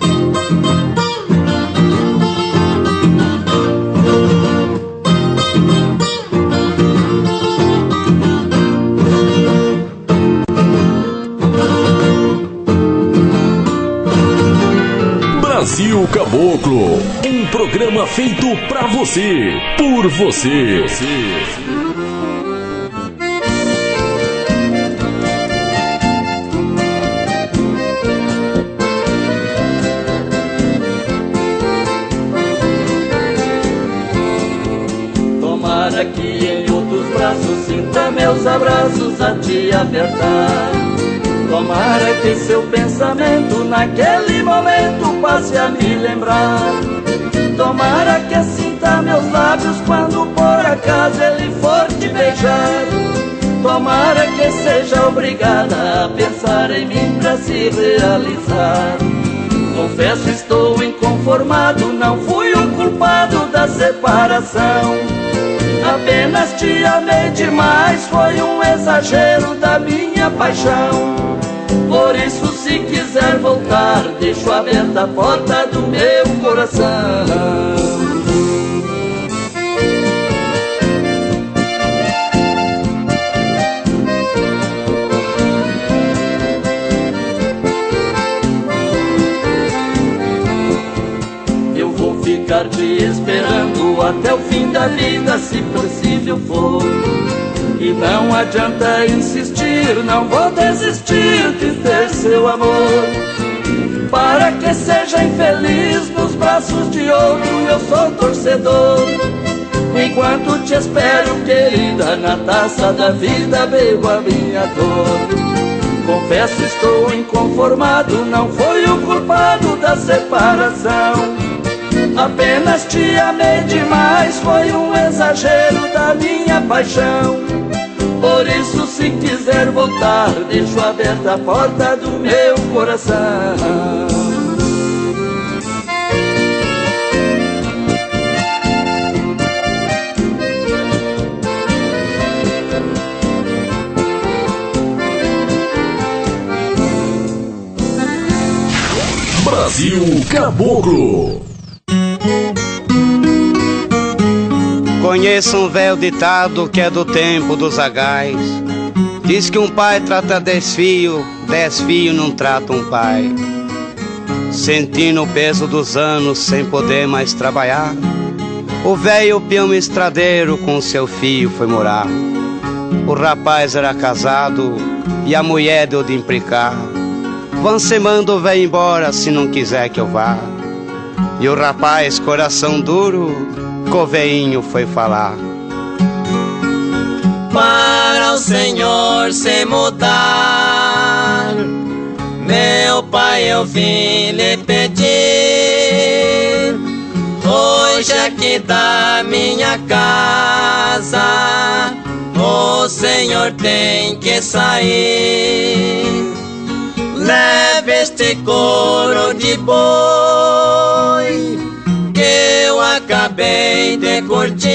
Brasil Caboclo, um programa feito pra você, por você.
Tomara que em outros braços sinta meus abraços a te apertar. Tomara que seu pensamento naquele momento passe a me lembrar. Tomara que sinta meus lábios quando por acaso ele for te beijar. Tomara que seja obrigada a pensar em mim pra se realizar. Confesso, estou inconformado, não fui o culpado da separação. Apenas te amei demais, foi um exagero da minha paixão. Por isso, se quiser voltar, deixo aberta a porta do meu coração. Eu vou ficar te esperando até o fim da vida, se possível for. E não adianta insistir, não vou desistir de ter seu amor. Para que seja infeliz nos braços de outro, eu sou torcedor. Enquanto te espero, querida, na taça da vida bebo a minha dor. Confesso, estou inconformado, não foi o culpado da separação. Apenas te amei demais, foi um exagero da minha paixão. Por isso, se quiser voltar, deixo aberta a porta do meu coração.
Brasil Caboclo.
Conheço um velho ditado que é do tempo dos zagais. Diz que um pai trata dez filhos, dez filhos não tratam um pai. Sentindo o peso dos anos sem poder mais trabalhar, o velho peão estradeiro com seu filho foi morar. O rapaz era casado e a mulher deu de implicar. Vão se manda o velho embora se não quiser que eu vá. E o rapaz, coração duro, com o velhinho foi falar.
Para o Senhor se mudar, meu pai, eu vim lhe pedir. Hoje aqui da minha casa o Senhor tem que sair. Leve este couro de boi que eu acabei de curtir,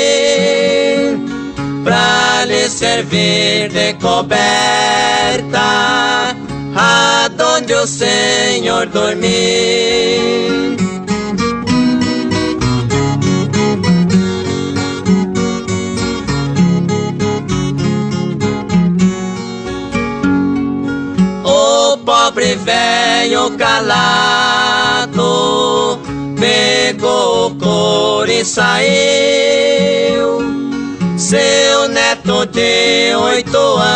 pra lhe servir de coberta aonde o Senhor dormir. O pobre velho calado pegou o couro e saiu. Seu neto de oito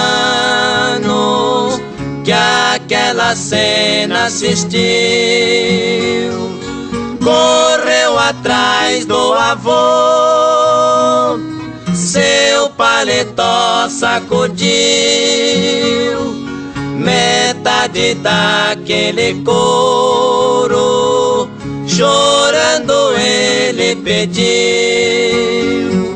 anos que aquela cena assistiu, correu atrás do avô, seu paletó sacudiu, metade daquele couro, chorando ele pediu.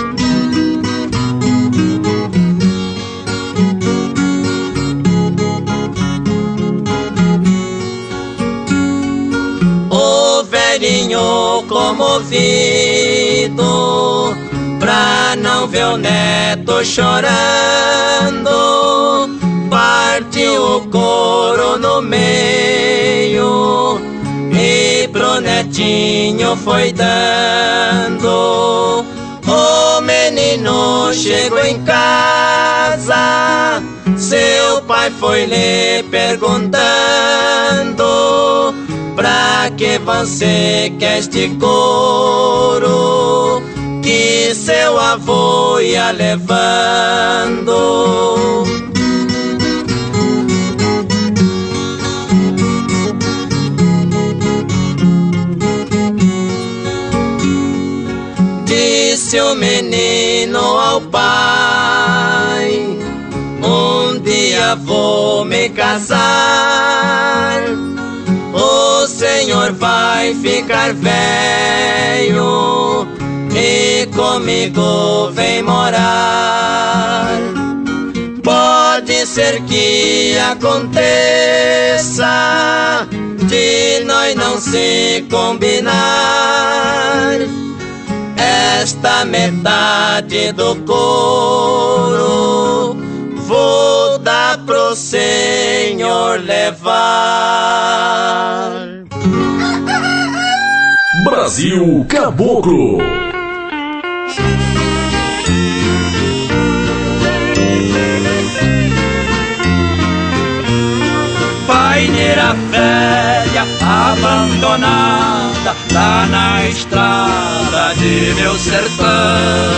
O velhinho comovido, pra não ver o neto chorando, partiu o couro no meio e pro netinho foi dando. O menino chegou em casa, seu pai foi lhe perguntando: pra que você quer este couro que seu avô ia levando? Disse o menino ao pai: um dia vou me casar, o Senhor vai ficar velho e comigo vem morar. Pode ser que aconteça de nós não se combinar, esta metade do couro vou dar pro Senhor levar.
Brasil Caboclo.
Paineira velha abandonada lá na estrada de meu sertão,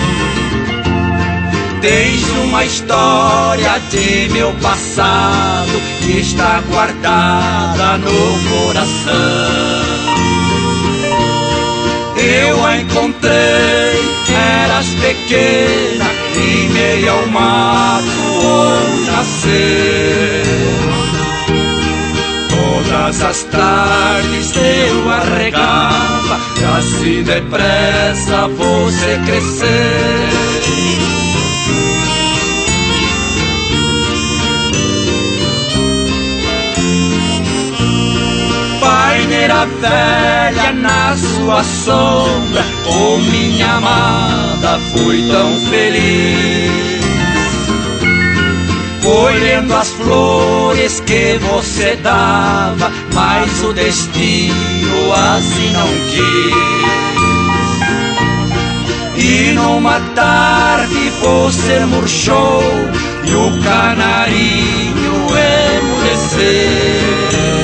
deixo uma história de meu passado que está guardada no coração. Eu a encontrei, eras pequena, em meio ao mato onde nasceu. Todas as tardes eu arregava, e assim depressa você cresceu. Paineira velha na sua sombra, oh minha amada, fui tão feliz. colhendo as flores que você dava, mas o destino assim não quis. E numa tarde você murchou e o canarinho emureceu.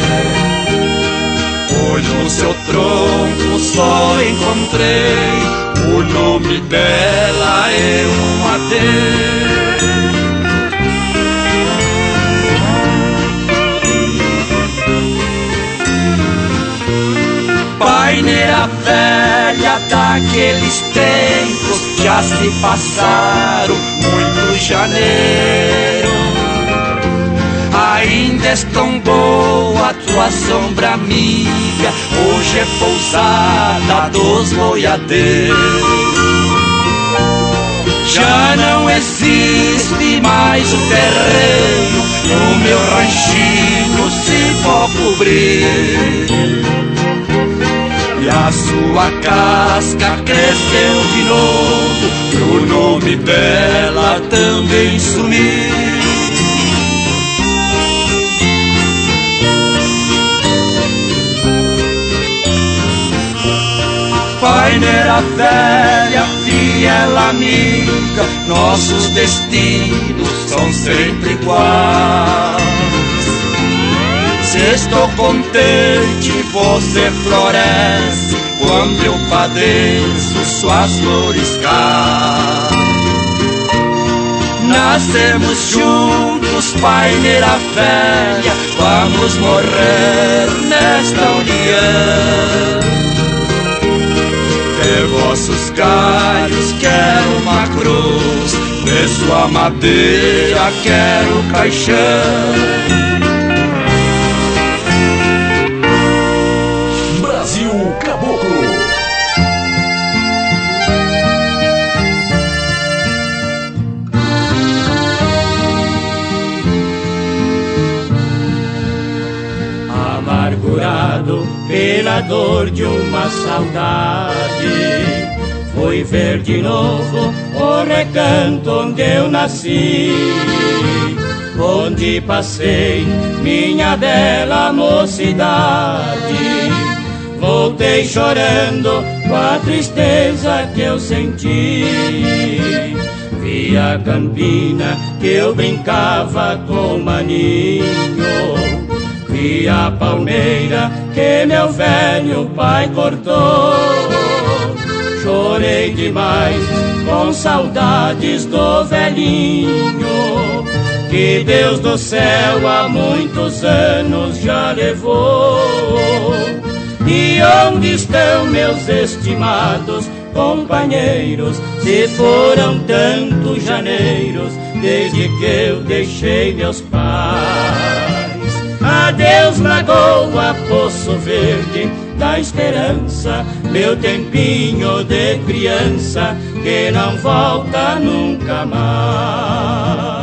Hoje no seu tronco só encontrei o nome dela e um adeus. Paineira velha daqueles tempos, já se passaram muitos janeiros. Ainda estombou a tua sombra amiga, hoje é pousada dos boiadeiros. Já não existe mais o terreno, o meu ranchinho se for cobrir. E a sua casca cresceu de novo, e o nome dela também sumiu. Paineira velha, fiel amiga, nossos destinos são sempre iguais. Se estou contente, você floresce, quando eu padeço, suas flores caem. Nascemos juntos, paineira velha, vamos morrer nesta união. De vossos galhos quero uma cruz, de sua madeira quero caixão.
Brasil Caboclo.
Amargurado pela dor de uma saudade, fui ver de novo o recanto onde eu nasci, onde passei minha bela mocidade. Voltei chorando com a tristeza que eu senti. Vi a campina que eu brincava com maninho, vi a palmeira que meu velho pai cortou. Chorei demais com saudades do velhinho, que Deus do céu há muitos anos já levou. E onde estão meus estimados companheiros? Se foram tantos janeiros desde que eu deixei meus pais. Adeus Lagoa, Poço Verde da Esperança, meu tempinho de criança que não volta nunca mais.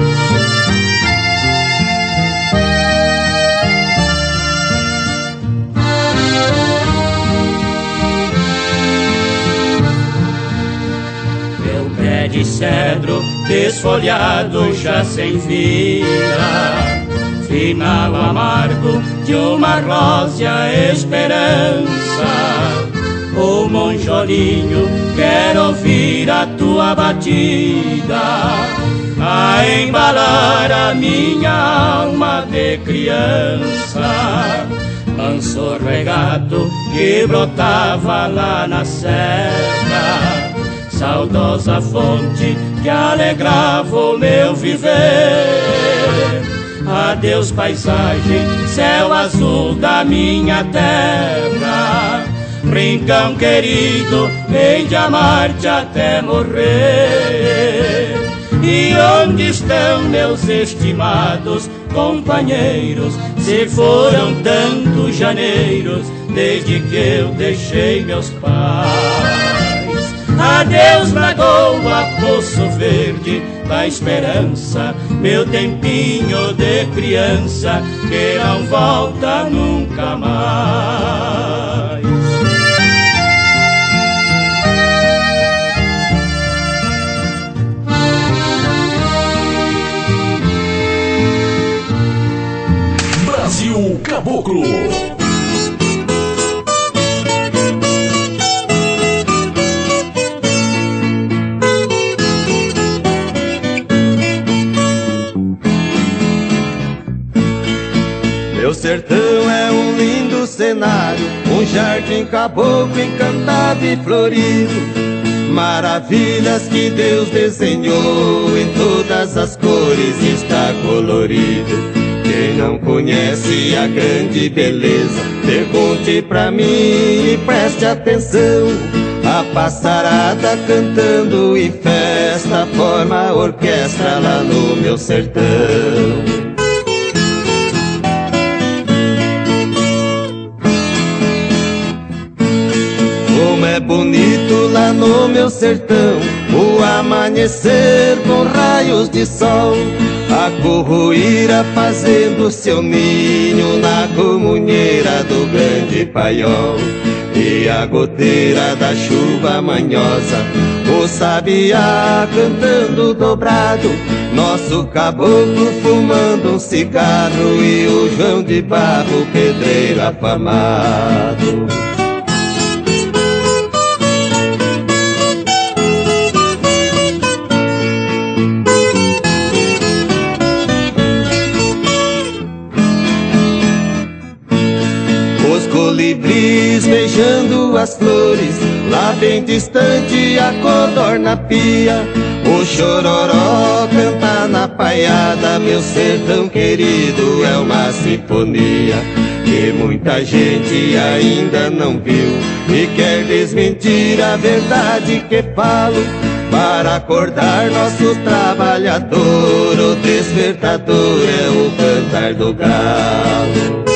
Meu pé de cedro desfolhado já sem vida, final amargo de uma rósea esperança. O monjolinho quer ouvir a tua batida, a embalar a minha alma de criança. Manso regato que brotava lá na serra, saudosa fonte que alegrava o meu viver. Adeus paisagem, céu azul da minha terra, rincão querido, vem de amar-te até morrer. E onde estão meus estimados companheiros? Se foram tantos janeiros desde que eu deixei meus pais. Adeus Lagoa, Poço Verde da Esperança, meu tempinho de criança que não volta nunca mais.
Caboclo.
Meu sertão é um lindo cenário, um jardim caboclo encantado e florido. Maravilhas que Deus desenhou em todas as cores está colorido. Quem não conhece a grande beleza, pergunte pra mim e preste atenção. A passarada cantando em festa forma orquestra lá no meu sertão. Como é bonito lá no meu sertão, o amanhecer com raios de sol, a curruíra fazendo seu ninho na comunheira do grande paiol, e a goteira da chuva manhosa, o sabiá cantando dobrado, nosso caboclo fumando um cigarro e o João de Barro, pedreiro afamado. Colibris beijando as flores, lá bem distante a codorna pia, o chororó canta na paiada, meu sertão querido é uma sinfonia que muita gente ainda não viu e quer desmentir a verdade que falo. Para acordar nosso trabalhador, o despertador é o cantar do galo.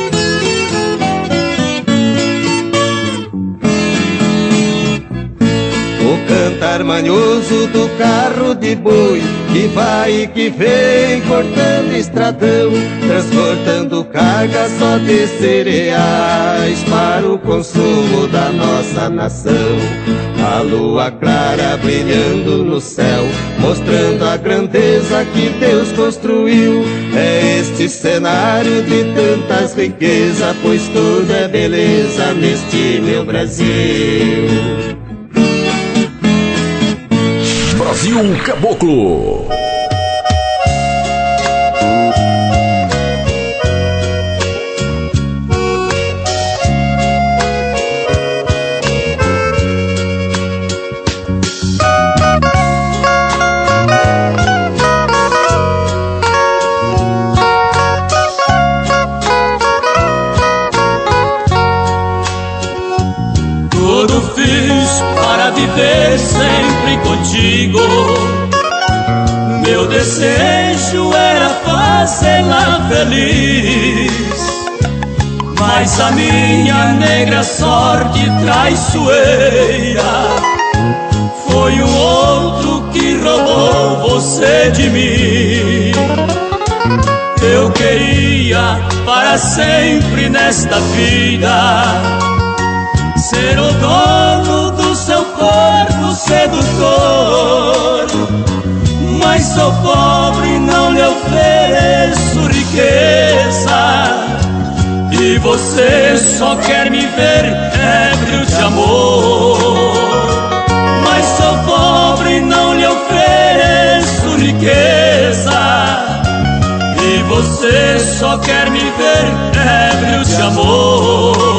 Cantar manhoso do carro de boi, que vai e que vem cortando estradão, transportando carga só de cereais para o consumo da nossa nação. A lua clara brilhando no céu, mostrando a grandeza que Deus construiu. É este cenário de tantas riquezas, pois tudo é beleza neste meu Brasil.
Brasil Caboclo.
Tudo fiz para viver sempre contigo. Meu desejo era fazê-la feliz, mas a minha negra sorte traiçoeira foi o outro que roubou você de mim. Eu queria para sempre nesta vida ser o dono do seu corpo sedutor, mas sou pobre e não lhe ofereço riqueza, e você só quer me ver ébrio de amor. Mas sou pobre e não lhe ofereço riqueza, e você só quer me ver ébrio de amor.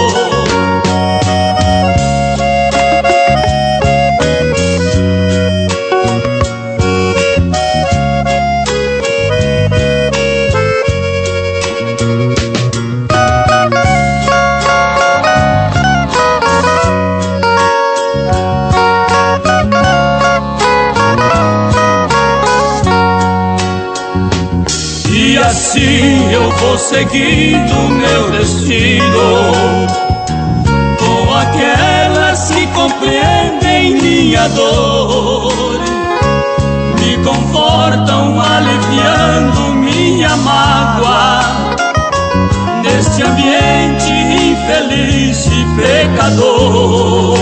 Assim eu vou seguindo meu destino, com aquelas que compreendem minha dor, me confortam aliviando minha mágoa, neste ambiente infeliz e pecador.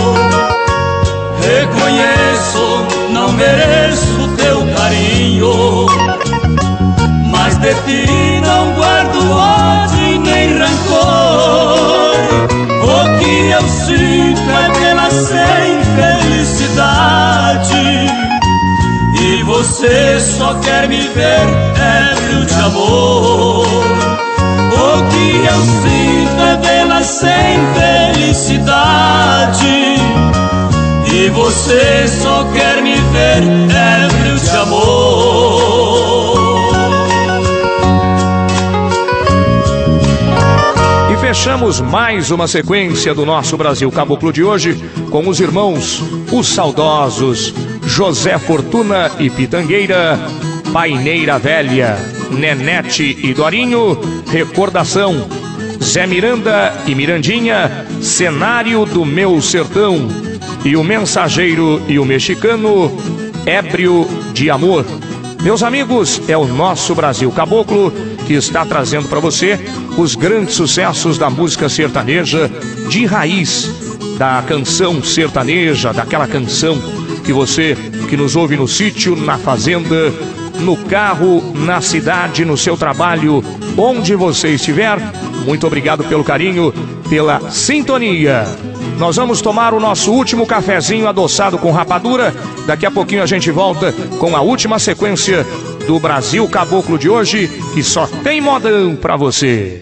Reconheço, não mereço teu carinho, mas de ti não guardo ódio nem rancor. você só quer me ver ébrio de amor. O que eu sinto é vê-la sem felicidade, e você só quer me ver ébrio de amor.
E fechamos mais uma sequência do nosso Brasil Caboclo de hoje com os irmãos, os saudosos José Fortuna e Pitangueira, Paineira Velha, Nenete e Dorinho, Recordação, Zé Miranda e Mirandinha, Cenário do Meu Sertão, e o Mensageiro e o Mexicano, Ébrio de Amor. Meus amigos, é o nosso Brasil Caboclo que está trazendo para você os grandes sucessos da música sertaneja de raiz, da canção sertaneja, daquela canção que você que nos ouve no sítio, na fazenda, no carro, na cidade, no seu trabalho, onde você estiver. Muito obrigado pelo carinho, pela sintonia. Nós vamos tomar o nosso último cafezinho adoçado com rapadura. Daqui a pouquinho a gente volta com a última sequência do Brasil Caboclo de hoje, que só tem modão pra você.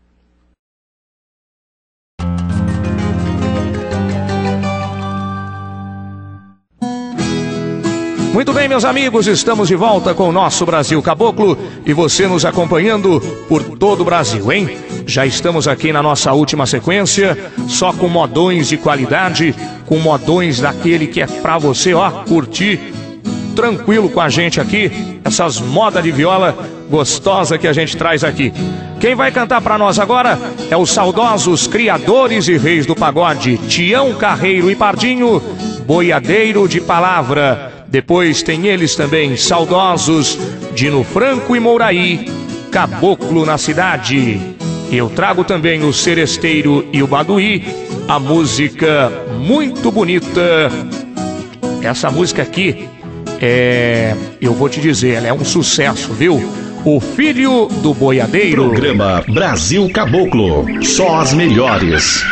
Muito bem, meus amigos, estamos de volta com o nosso Brasil Caboclo e você nos acompanhando por todo o Brasil, hein? Já estamos aqui na nossa última sequência, só com modões de qualidade, com modões daquele que é pra você, ó, curtir tranquilo com a gente aqui, essas modas de viola gostosa que a gente traz aqui. Quem vai cantar pra nós agora é os saudosos criadores e reis do pagode, Tião Carreiro e Pardinho, Boiadeiro de Palavra. Depois tem eles também, saudosos, Dino Franco e Mouraí, Caboclo na Cidade. Eu trago também o Seresteiro e o Baduí, a música muito bonita. Essa música aqui, é, eu vou te dizer, ela é um sucesso, viu? O Filho do Boiadeiro.
Programa Brasil Caboclo, só as melhores.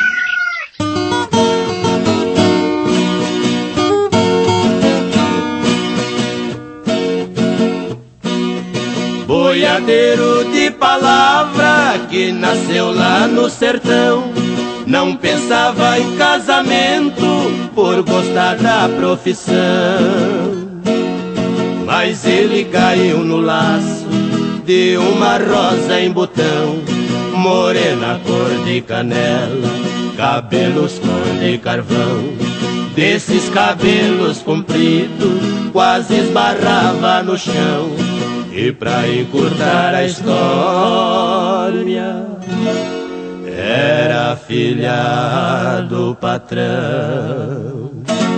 Boiadeiro de palavra que nasceu lá no sertão, não pensava em casamento por gostar da profissão, mas ele caiu no laço de uma rosa em botão, morena cor de canela, cabelos cor de carvão. Desses cabelos compridos quase esbarrava no chão. E pra encurtar a história, era filha do patrão.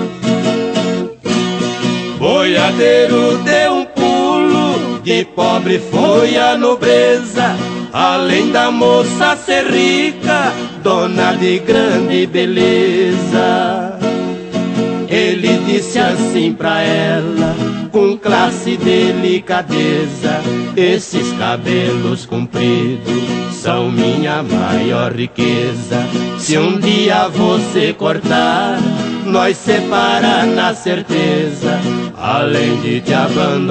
Boiadeiro deu um pulo, de pobre foi a nobreza, além da moça ser rica, dona de grande beleza. Ele disse assim pra ela, com classe e delicadeza: esses cabelos compridos são minha maior riqueza. Se um dia você cortar, nós separa na certeza, além de te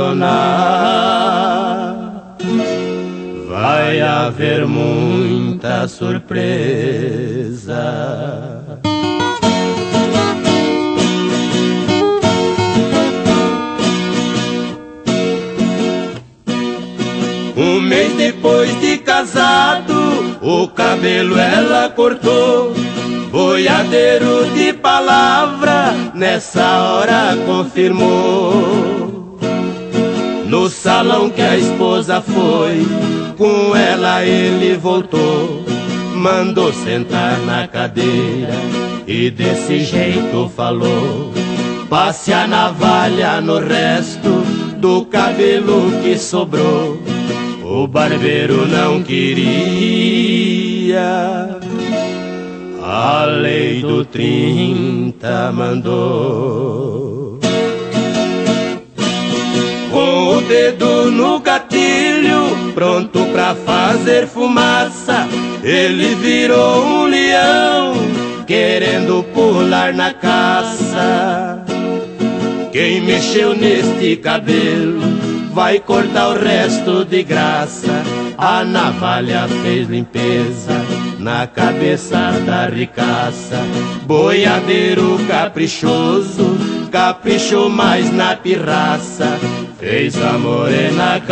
abandonar, vai haver muita surpresa. Um mês depois de casado, o cabelo ela cortou. Boiadeiro de palavra, nessa hora confirmou. No salão que a esposa foi, com ela ele voltou. Mandou sentar na cadeira e desse jeito falou: passe a navalha no resto do cabelo que sobrou. O barbeiro não queria, a lei do trinta mandou. Com o dedo no gatilho, pronto pra fazer fumaça, ele virou um leão, querendo pular na caça.
Quem mexeu neste cabelo vai cortar o resto de graça. A navalha fez limpeza na cabeça da ricaça. Boiadeiro caprichoso caprichou mais na pirraça. Fez a morena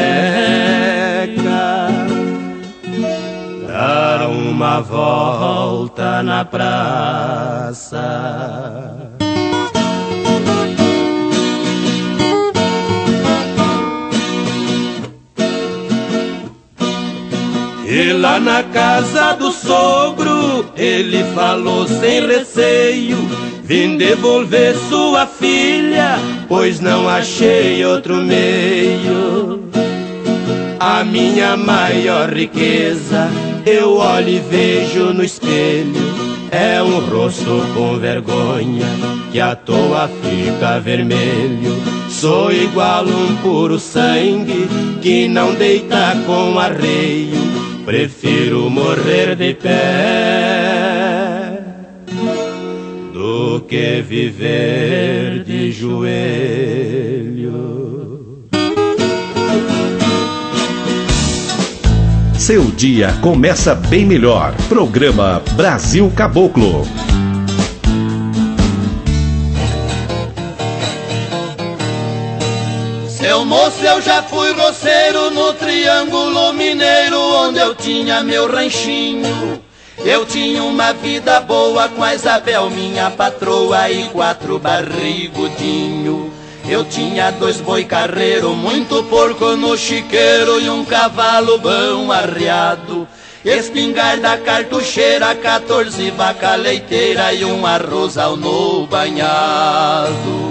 careca dar uma volta na praça. E lá na casa do sogro ele falou sem receio: vim devolver sua filha, pois não achei outro meio. A minha maior riqueza eu olho e vejo no espelho, é um rosto com vergonha que à toa fica vermelho. Sou igual um puro sangue que não deita com arreio. Prefiro morrer de pé do que viver de joelho.
Seu dia começa bem melhor. Programa Brasil Caboclo.
Seu moço, eu já fui roceiro no Triângulo Mineiro, onde eu tinha meu ranchinho. Eu tinha uma vida boa com a Isabel, minha patroa, e quatro barrigudinho. Eu tinha dois boi carreiro, muito porco no chiqueiro e um cavalo bom arreado. Espingarda cartucheira, quatorze vaca leiteira e um arrozal no banhado.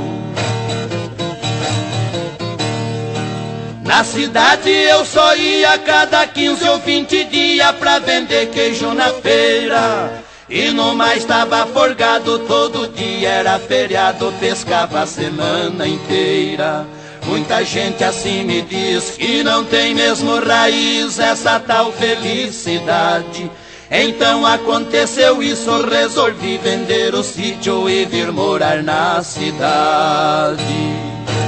Na cidade eu só ia cada quinze ou vinte dias pra vender queijo na feira. E no mais tava forgado, todo dia era feriado, pescava a semana inteira. Muita gente assim me diz que não tem mesmo raiz essa tal felicidade. Então aconteceu isso, resolvi vender o sítio e vir morar na cidade.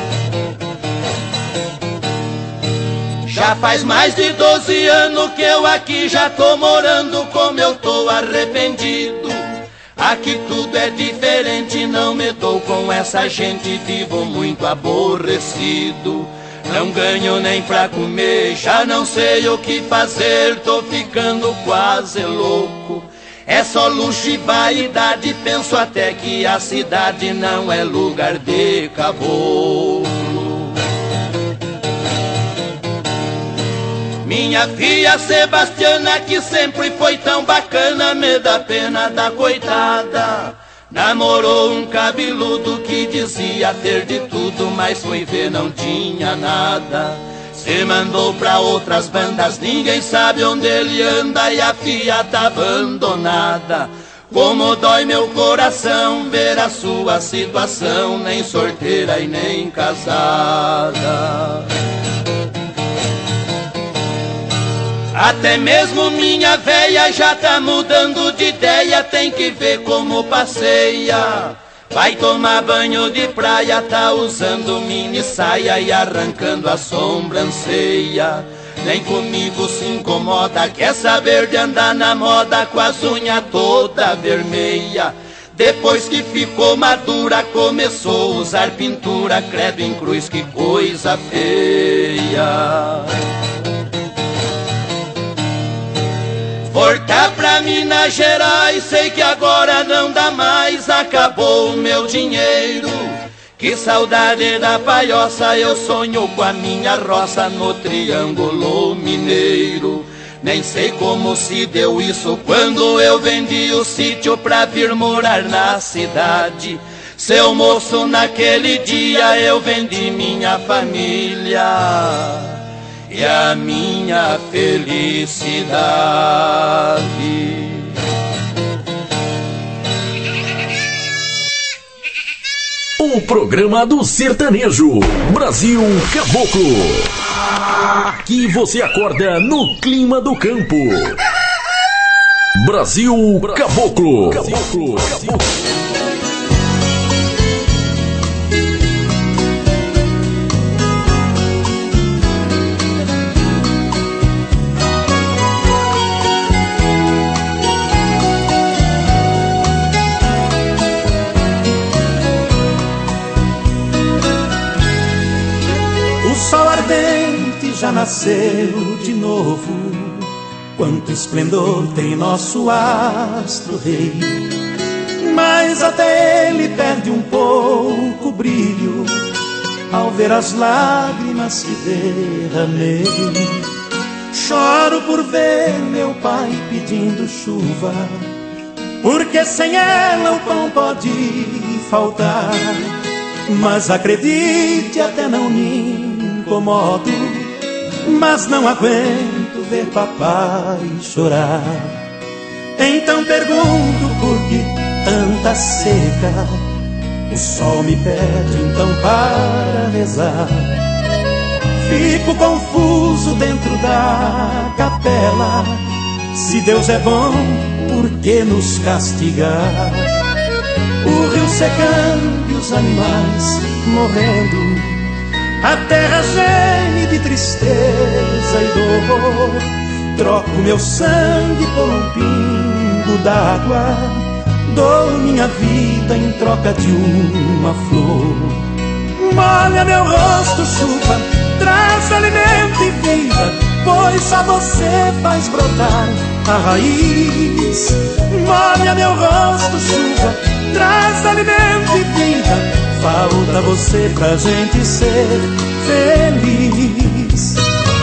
Já faz mais de doze anos que eu aqui já tô morando, como eu tô arrependido. Aqui tudo é diferente, não me dou com essa gente, vivo muito aborrecido. Não ganho nem pra comer, já não sei o que fazer, tô ficando quase louco. É só luxo e vaidade, penso até que a cidade não é lugar de caboclo. Minha filha Sebastiana, que sempre foi tão bacana, me dá pena da coitada. Namorou um cabeludo que dizia ter de tudo, mas foi ver não tinha nada. Se mandou pra outras bandas, ninguém sabe onde ele anda e a filha tá abandonada. Como dói meu coração ver a sua situação, nem solteira e nem casada. Até mesmo minha véia já tá mudando de ideia, tem que ver como passeia. Vai tomar banho de praia, tá usando mini saia e arrancando a sobrancelha. Nem comigo se incomoda, quer saber de andar na moda com as unhas toda vermelha. Depois que ficou madura, começou a usar pintura, credo em cruz, que coisa feia. Voltar pra Minas Gerais, sei que agora não dá mais, acabou o meu dinheiro. Que saudade da palhoça, eu sonho com a minha roça no Triângulo Mineiro. Nem sei como se deu isso, quando eu vendi o sítio pra vir morar na cidade. Seu moço, naquele dia eu vendi minha família e a minha felicidade.
O programa do sertanejo, Brasil Caboclo. Aqui você acorda no clima do campo. Brasil Caboclo. Caboclo. Caboclo.
O sol ardente já nasceu de novo. Quanto esplendor tem nosso astro rei, mas até ele perde um pouco o brilho ao ver as lágrimas que derramei. Choro por ver meu pai pedindo chuva, porque sem ela o pão pode faltar. Mas acredite, até não me incomodo, mas não aguento ver papai chorar. Então pergunto por que tanta seca, o sol me pede então para rezar. Fico confuso dentro da capela, se Deus é bom, por que nos castigar? O rio secando e os animais morrendo, a terra geme de tristeza e dor. Troco meu sangue por um pingo d'água, dou minha vida em troca de uma flor. Molha meu rosto, chuva, traz alimento e vida, pois só você faz brotar a raiz. Molha meu rosto, chuva, traz alimento e vida, falta você pra gente ser feliz.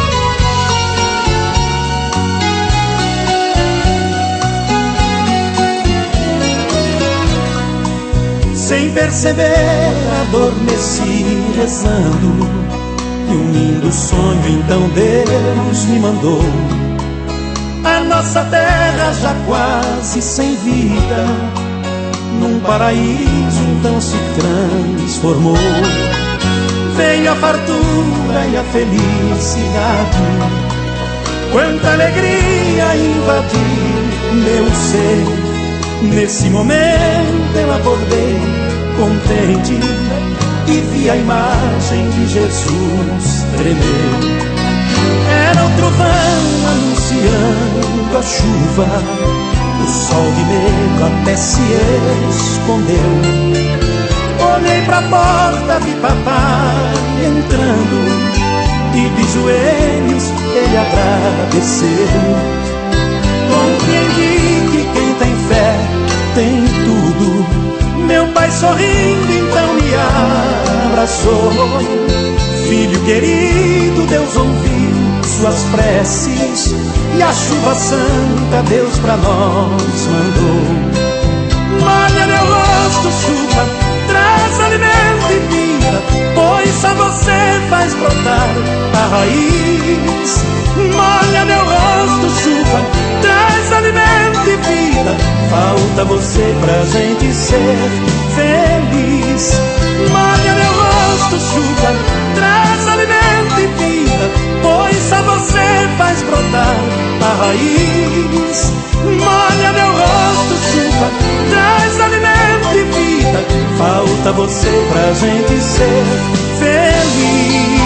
Sem perceber, adormeci rezando, e um lindo sonho então Deus me mandou. A nossa terra já quase sem vida, num paraíso então se transformou. Veio a fartura e a felicidade, quanta alegria invadiu meu ser. Nesse momento eu acordei contente e vi a imagem de Jesus tremer. Era o trovão anunciando a chuva, o sol de medo até se escondeu. Olhei pra porta, vi papai entrando, e de joelhos ele agradeceu. Compreendi que quem tem fé tem tudo. Meu pai sorrindo então me abraçou. Filho querido, Deus ouviu suas preces, e a chuva santa Deus pra nós mandou. Molha meu rosto, chuva, traz alimento e vida, pois só você faz brotar a raiz. Molha meu rosto, chuva, traz alimento e vida, falta você pra gente ser feliz. Molha meu rosto, chuva, traz alimento e vida, pois só você faz brotar a raiz. Molha meu rosto, chuva, traz alimento e vida, falta você pra gente ser feliz.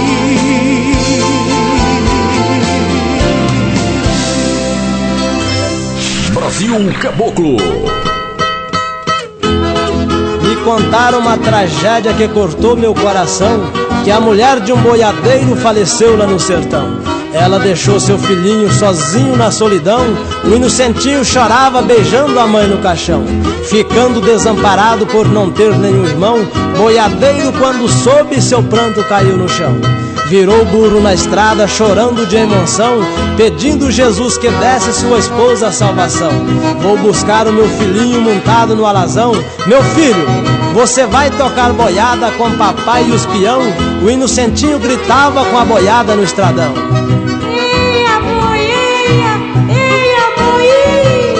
Brasil Caboclo.
Me contaram uma tragédia que cortou meu coração, que a mulher de um boiadeiro faleceu lá no sertão. Ela deixou seu filhinho sozinho na solidão, o inocentinho chorava beijando a mãe no caixão. Ficando desamparado por não ter nenhum irmão, boiadeiro quando soube seu pranto caiu no chão. Virou o burro na estrada chorando de emoção, pedindo Jesus que desse sua esposa a salvação. Vou buscar o meu filhinho montado no alazão. Meu filho, você vai tocar boiada com papai e os peão? O inocentinho gritava com a boiada no estradão.
Ia boia, ia boia.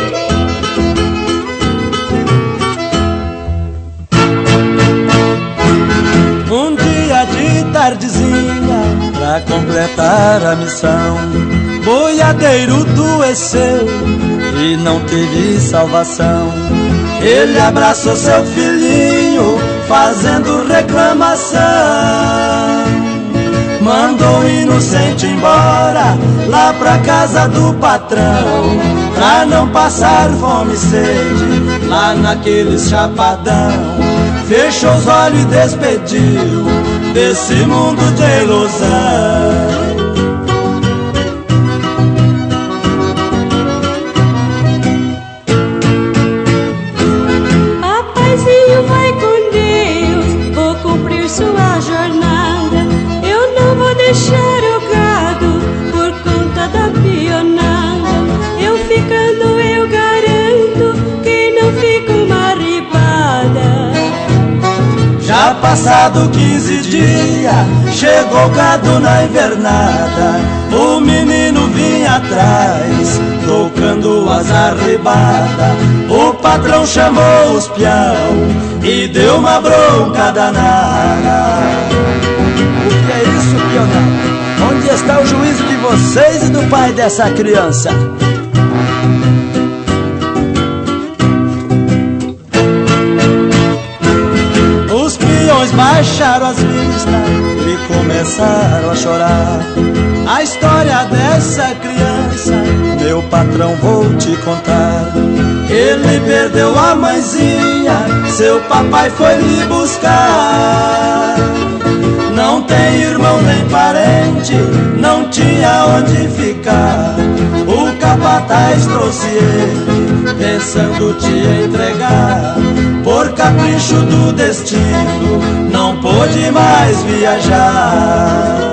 Um dia de tardezinha, pra completar a missão, boiadeiro adoeceu e não teve salvação. Ele abraçou seu filhinho fazendo reclamação, mandou o inocente embora lá pra casa do patrão, pra não passar fome e sede lá naquele chapadão. fechou os olhos e despediu desse mundo de ilusão.
Papaizinho, vai com Deus, vou cumprir sua jornada. Eu não vou deixar o gado por conta da pionada. Eu ficando, eu garanto que não fica uma ribada.
Já passado quinze dias, chegou o gado na invernada. O menino vinha atrás, tocando as arrebadas. O patrão chamou os peão e deu uma bronca danada.
O que é isso, pionada? Onde está o juízo de vocês e do pai dessa criança?
Os peões baixaram as vistas e começaram a chorar. A história dessa criança, meu patrão, vou te contar. Ele perdeu a mãezinha, seu papai foi lhe buscar. Não tem irmão nem parente, não tinha onde ficar. O capataz trouxe ele, pensando te entregar. Por capricho do destino, não pôde mais viajar.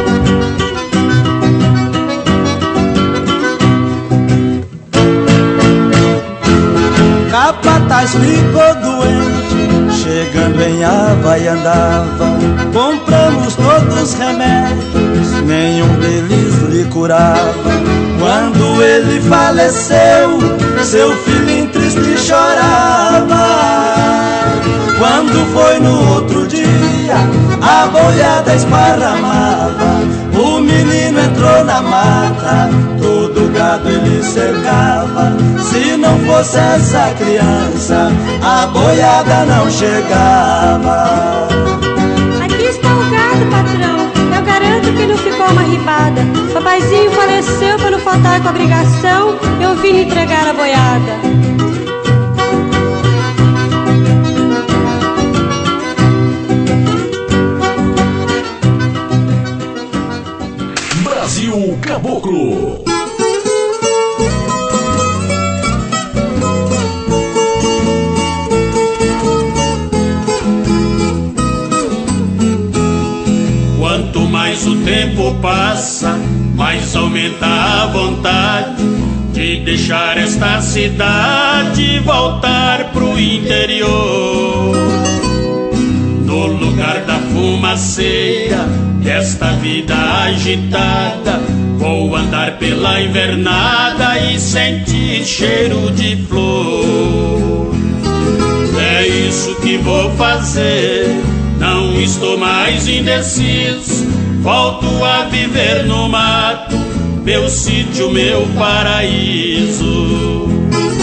Capataz ficou doente, chegando em Havaiandava. Compramos todos os remédios, nenhum deles lhe curava. Quando ele faleceu, seu filhinho triste chorava. Quando foi no outro dia, a boiada esparramava. O menino entrou na mata, todo gado ele cercava. Se não fosse essa criança, a boiada não chegava.
Aqui está o gado, patrão, eu garanto que não ficou uma ribada. Papaizinho faleceu para não faltar com a obrigação, eu vim lhe entregar a boiada.
Brasil Caboclo.
Quanto mais o tempo passa, mais aumenta a vontade de deixar esta cidade e voltar pro interior. No lugar da fumaceira desta vida agitada, vou andar pela invernada e sentir cheiro de flor. É isso que vou fazer, não estou mais indeciso. Volto a viver no mato, meu sítio, meu paraíso.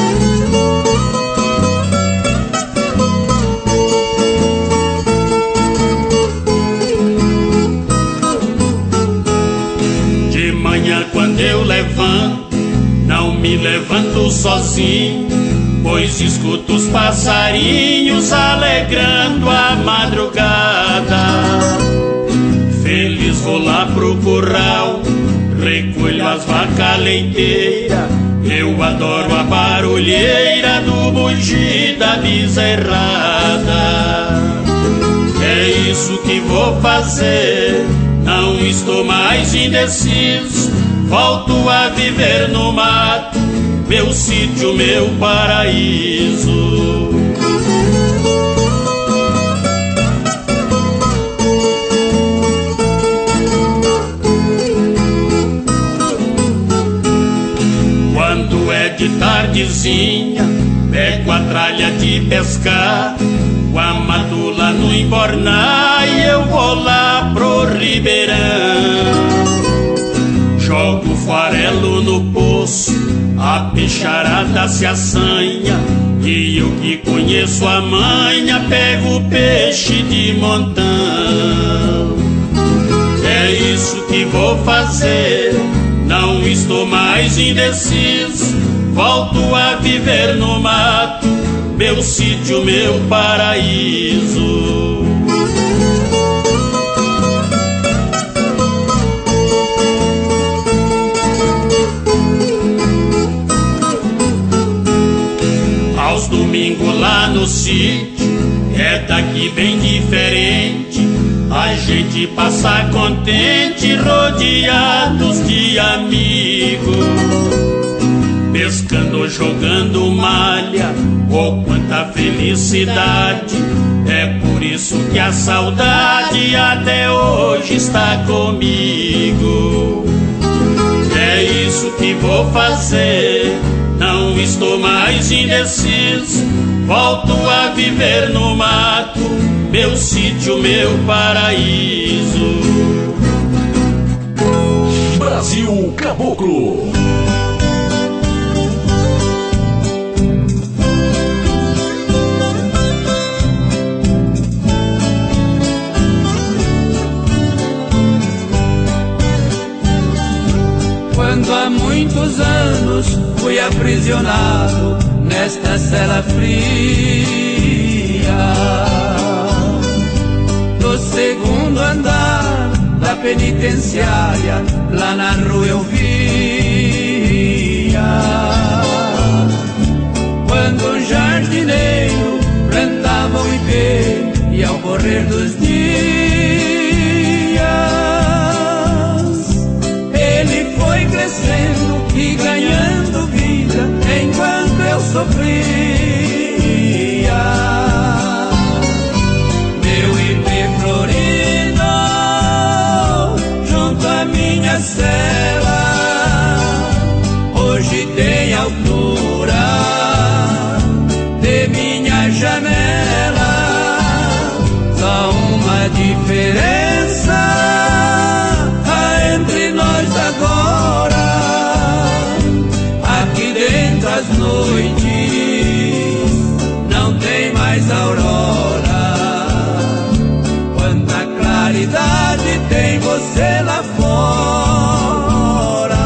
Quando eu levanto, não me levanto sozinho, pois escuto os passarinhos alegrando a madrugada. Feliz vou lá pro curral, recolho as vacas leiteiras. Eu adoro a barulheira do bugio da bezerrada. É isso que vou fazer, não estou mais indeciso. Volto a viver no mato, meu sítio, meu paraíso. Quando é de tardezinha, pego a tralha de pescar, com a matula no embornar, e eu vou lá pro ribeirão. Jogo farelo no poço, a peixarada se assanha, e eu que conheço a manha, pego o peixe de montão. É isso que vou fazer, não estou mais indeciso. Volto a viver no mato, meu sítio, meu paraíso. Aos domingos lá no sítio é daqui bem diferente. A gente passa contente, rodeados de amigos, pescando, jogando malha, oh quanta felicidade. É por isso que a saudade até hoje está comigo. É isso que vou fazer, não estou mais indeciso. Volto a viver no mato, meu sítio, meu paraíso.
Brasil Caboclo.
Quando há muitos anos fui aprisionado nesta cela fria, no segundo andar da penitenciária, lá na rua eu via, quando um jardineiro plantava um ipê, e ao correr dos dias ele foi crescendo e ganhando vida enquanto eu sofria. Meu ipê florido junto à minha cela hoje tem altura de minha janela. Só uma diferença há entre nós agora: aqui dentro as noites não tem mais aurora. Quanta claridade tem você lá fora.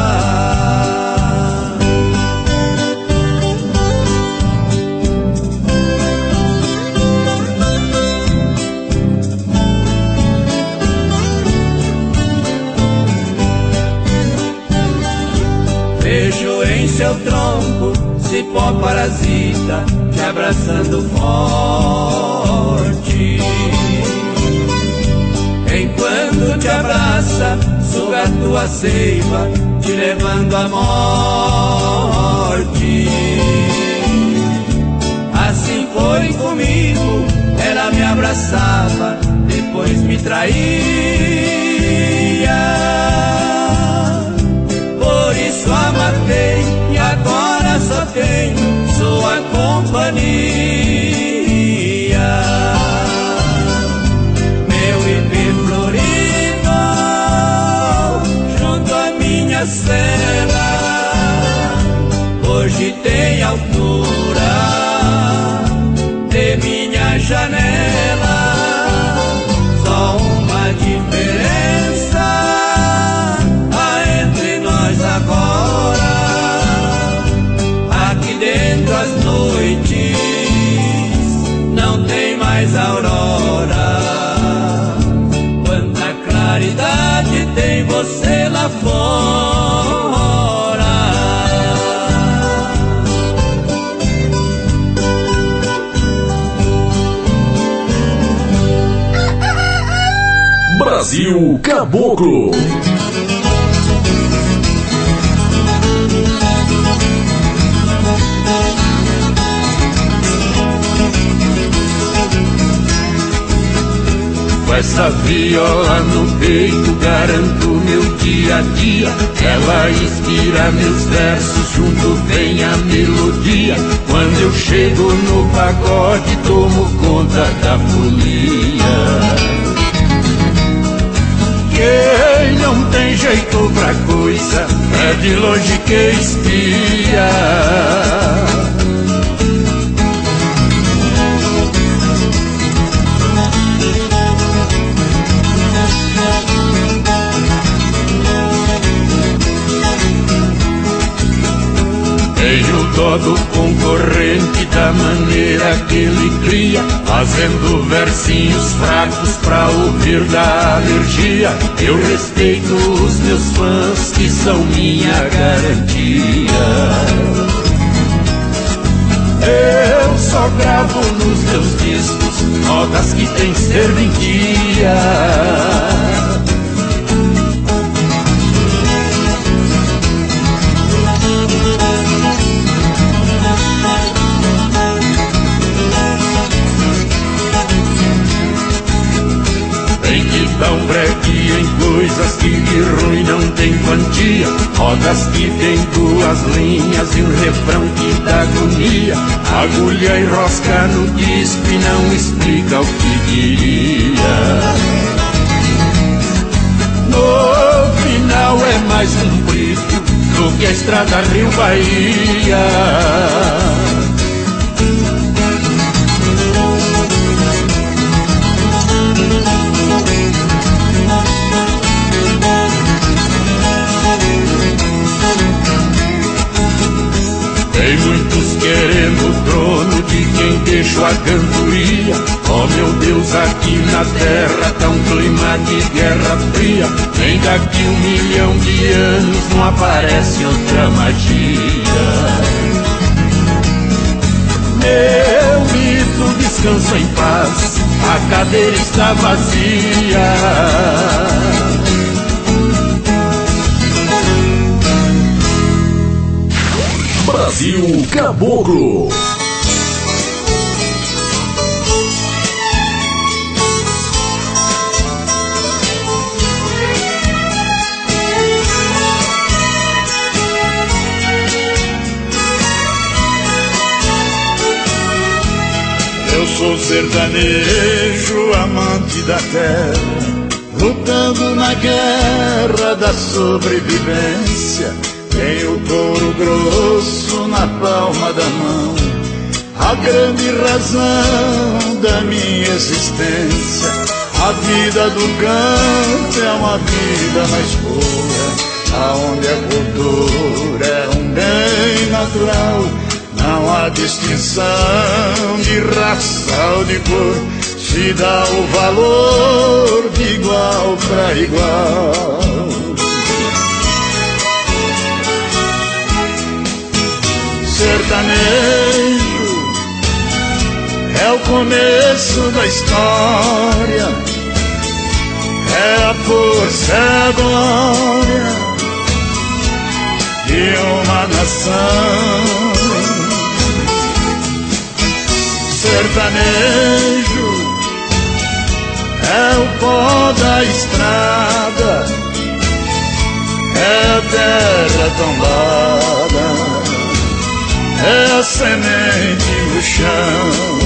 Vejo em seu tronco cipó parasita te abraçando forte. Enquanto te abraça, suga tua seiva, te levando à morte. Assim foi comigo, ela me abraçava, depois me traía. Por isso a matei e agora só tenho sua companhia. Meu ipê florido junto à minha cela hoje tem altura de minha janela. Só uma diferença há entre nós agora: aqui dentro as noites não tem mais aurora. Quanta claridade tem você lá fora.
Brasil Caboclo.
Com essa viola no peito garanto meu dia a dia. Ela inspira meus versos, junto vem a melodia. Quando eu chego no pagode tomo conta da folia. Quem não tem jeito pra coisa é de longe que espia. Tenho
todo concorrente da maneira que ele cria, fazendo versinhos fracos pra ouvir da alergia. Eu respeito os meus fãs que são minha garantia. Eu só gravo nos meus discos notas que tem serventia. Tem que dar um breque em coisas que de ruim não tem quantia. Rodas que tem duas linhas e um refrão que dá agonia. Agulha e rosca no disco e não explica o que queria. No final é mais comprido do que a estrada Rio-Bahia. Tem muitos querendo o trono de quem deixou a cantoria. Oh meu Deus, aqui na terra tá um clima de guerra fria. Nem daqui um milhão de anos não aparece outra magia. Meu mito descansa em paz, a cadeira está vazia.
Brasil Caboclo.
Eu sou sertanejo, amante da terra, lutando na guerra da sobrevivência. Tenho couro grosso na palma da mão, a grande razão da minha existência. A vida do campo é uma vida mais boa, aonde a cultura é um bem natural. Não há distinção de raça ou de cor, se dá o valor de igual para igual. Sertanejo é o começo da história, é a força, é a glória de uma nação. Sertanejo é o pó da estrada, é a terra tombada, é a semente no chão.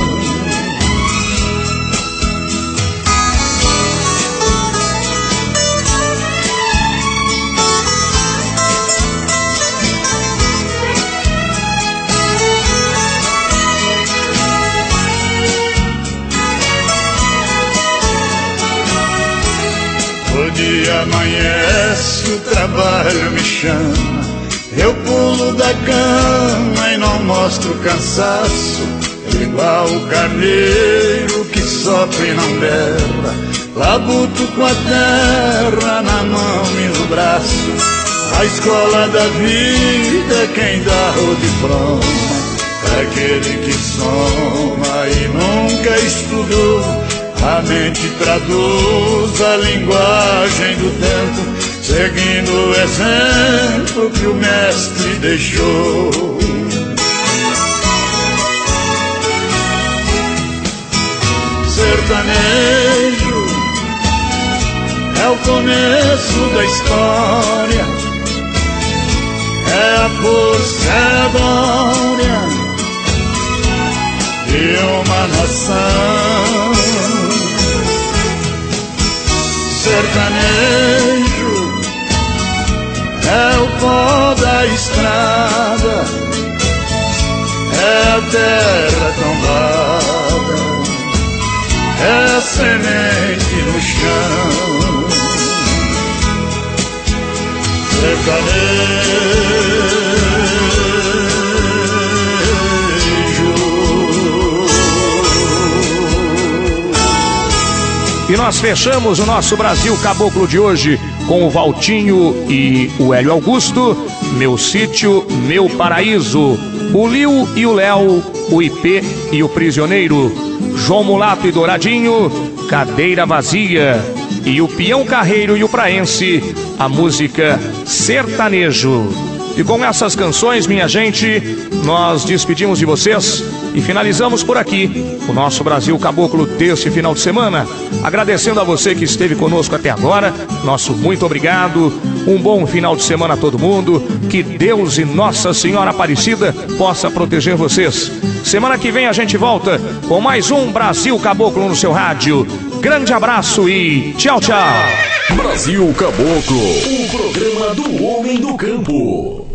O dia amanhece, o trabalho me chama, eu pulo da cama e não mostro cansaço, igual o carneiro que sofre e não berra, labuto com a terra na mão e no braço. A escola da vida quem dá o diploma é aquele que soma e nunca estudou. A mente traduz a linguagem do tempo, seguindo o exemplo que o mestre deixou. Sertanejo é o começo da história, é a força, é a glória de uma nação. Sertanejo é o pó da estrada, é a terra tombada, é a semente no chão. Sertanejo
nós fechamos o nosso Brasil Caboclo de hoje com o Valtinho e o Hélio Augusto, Meu Sítio, Meu Paraíso, o Liu e o Léo, o Ipê e o Prisioneiro, João Mulato e Douradinho, Cadeira Vazia, e o Peão Carreiro e o Praense, a música Sertanejo. E com essas canções, minha gente, nós despedimos de vocês e finalizamos por aqui o nosso Brasil Caboclo deste final de semana. Agradecendo a você que esteve conosco até agora, nosso muito obrigado. Um bom final de semana a todo mundo. Que Deus e Nossa Senhora Aparecida possa proteger vocês. Semana que vem a gente volta com mais um Brasil Caboclo no seu rádio. Grande abraço e tchau, tchau.
Brasil Caboclo, o programa do homem do campo.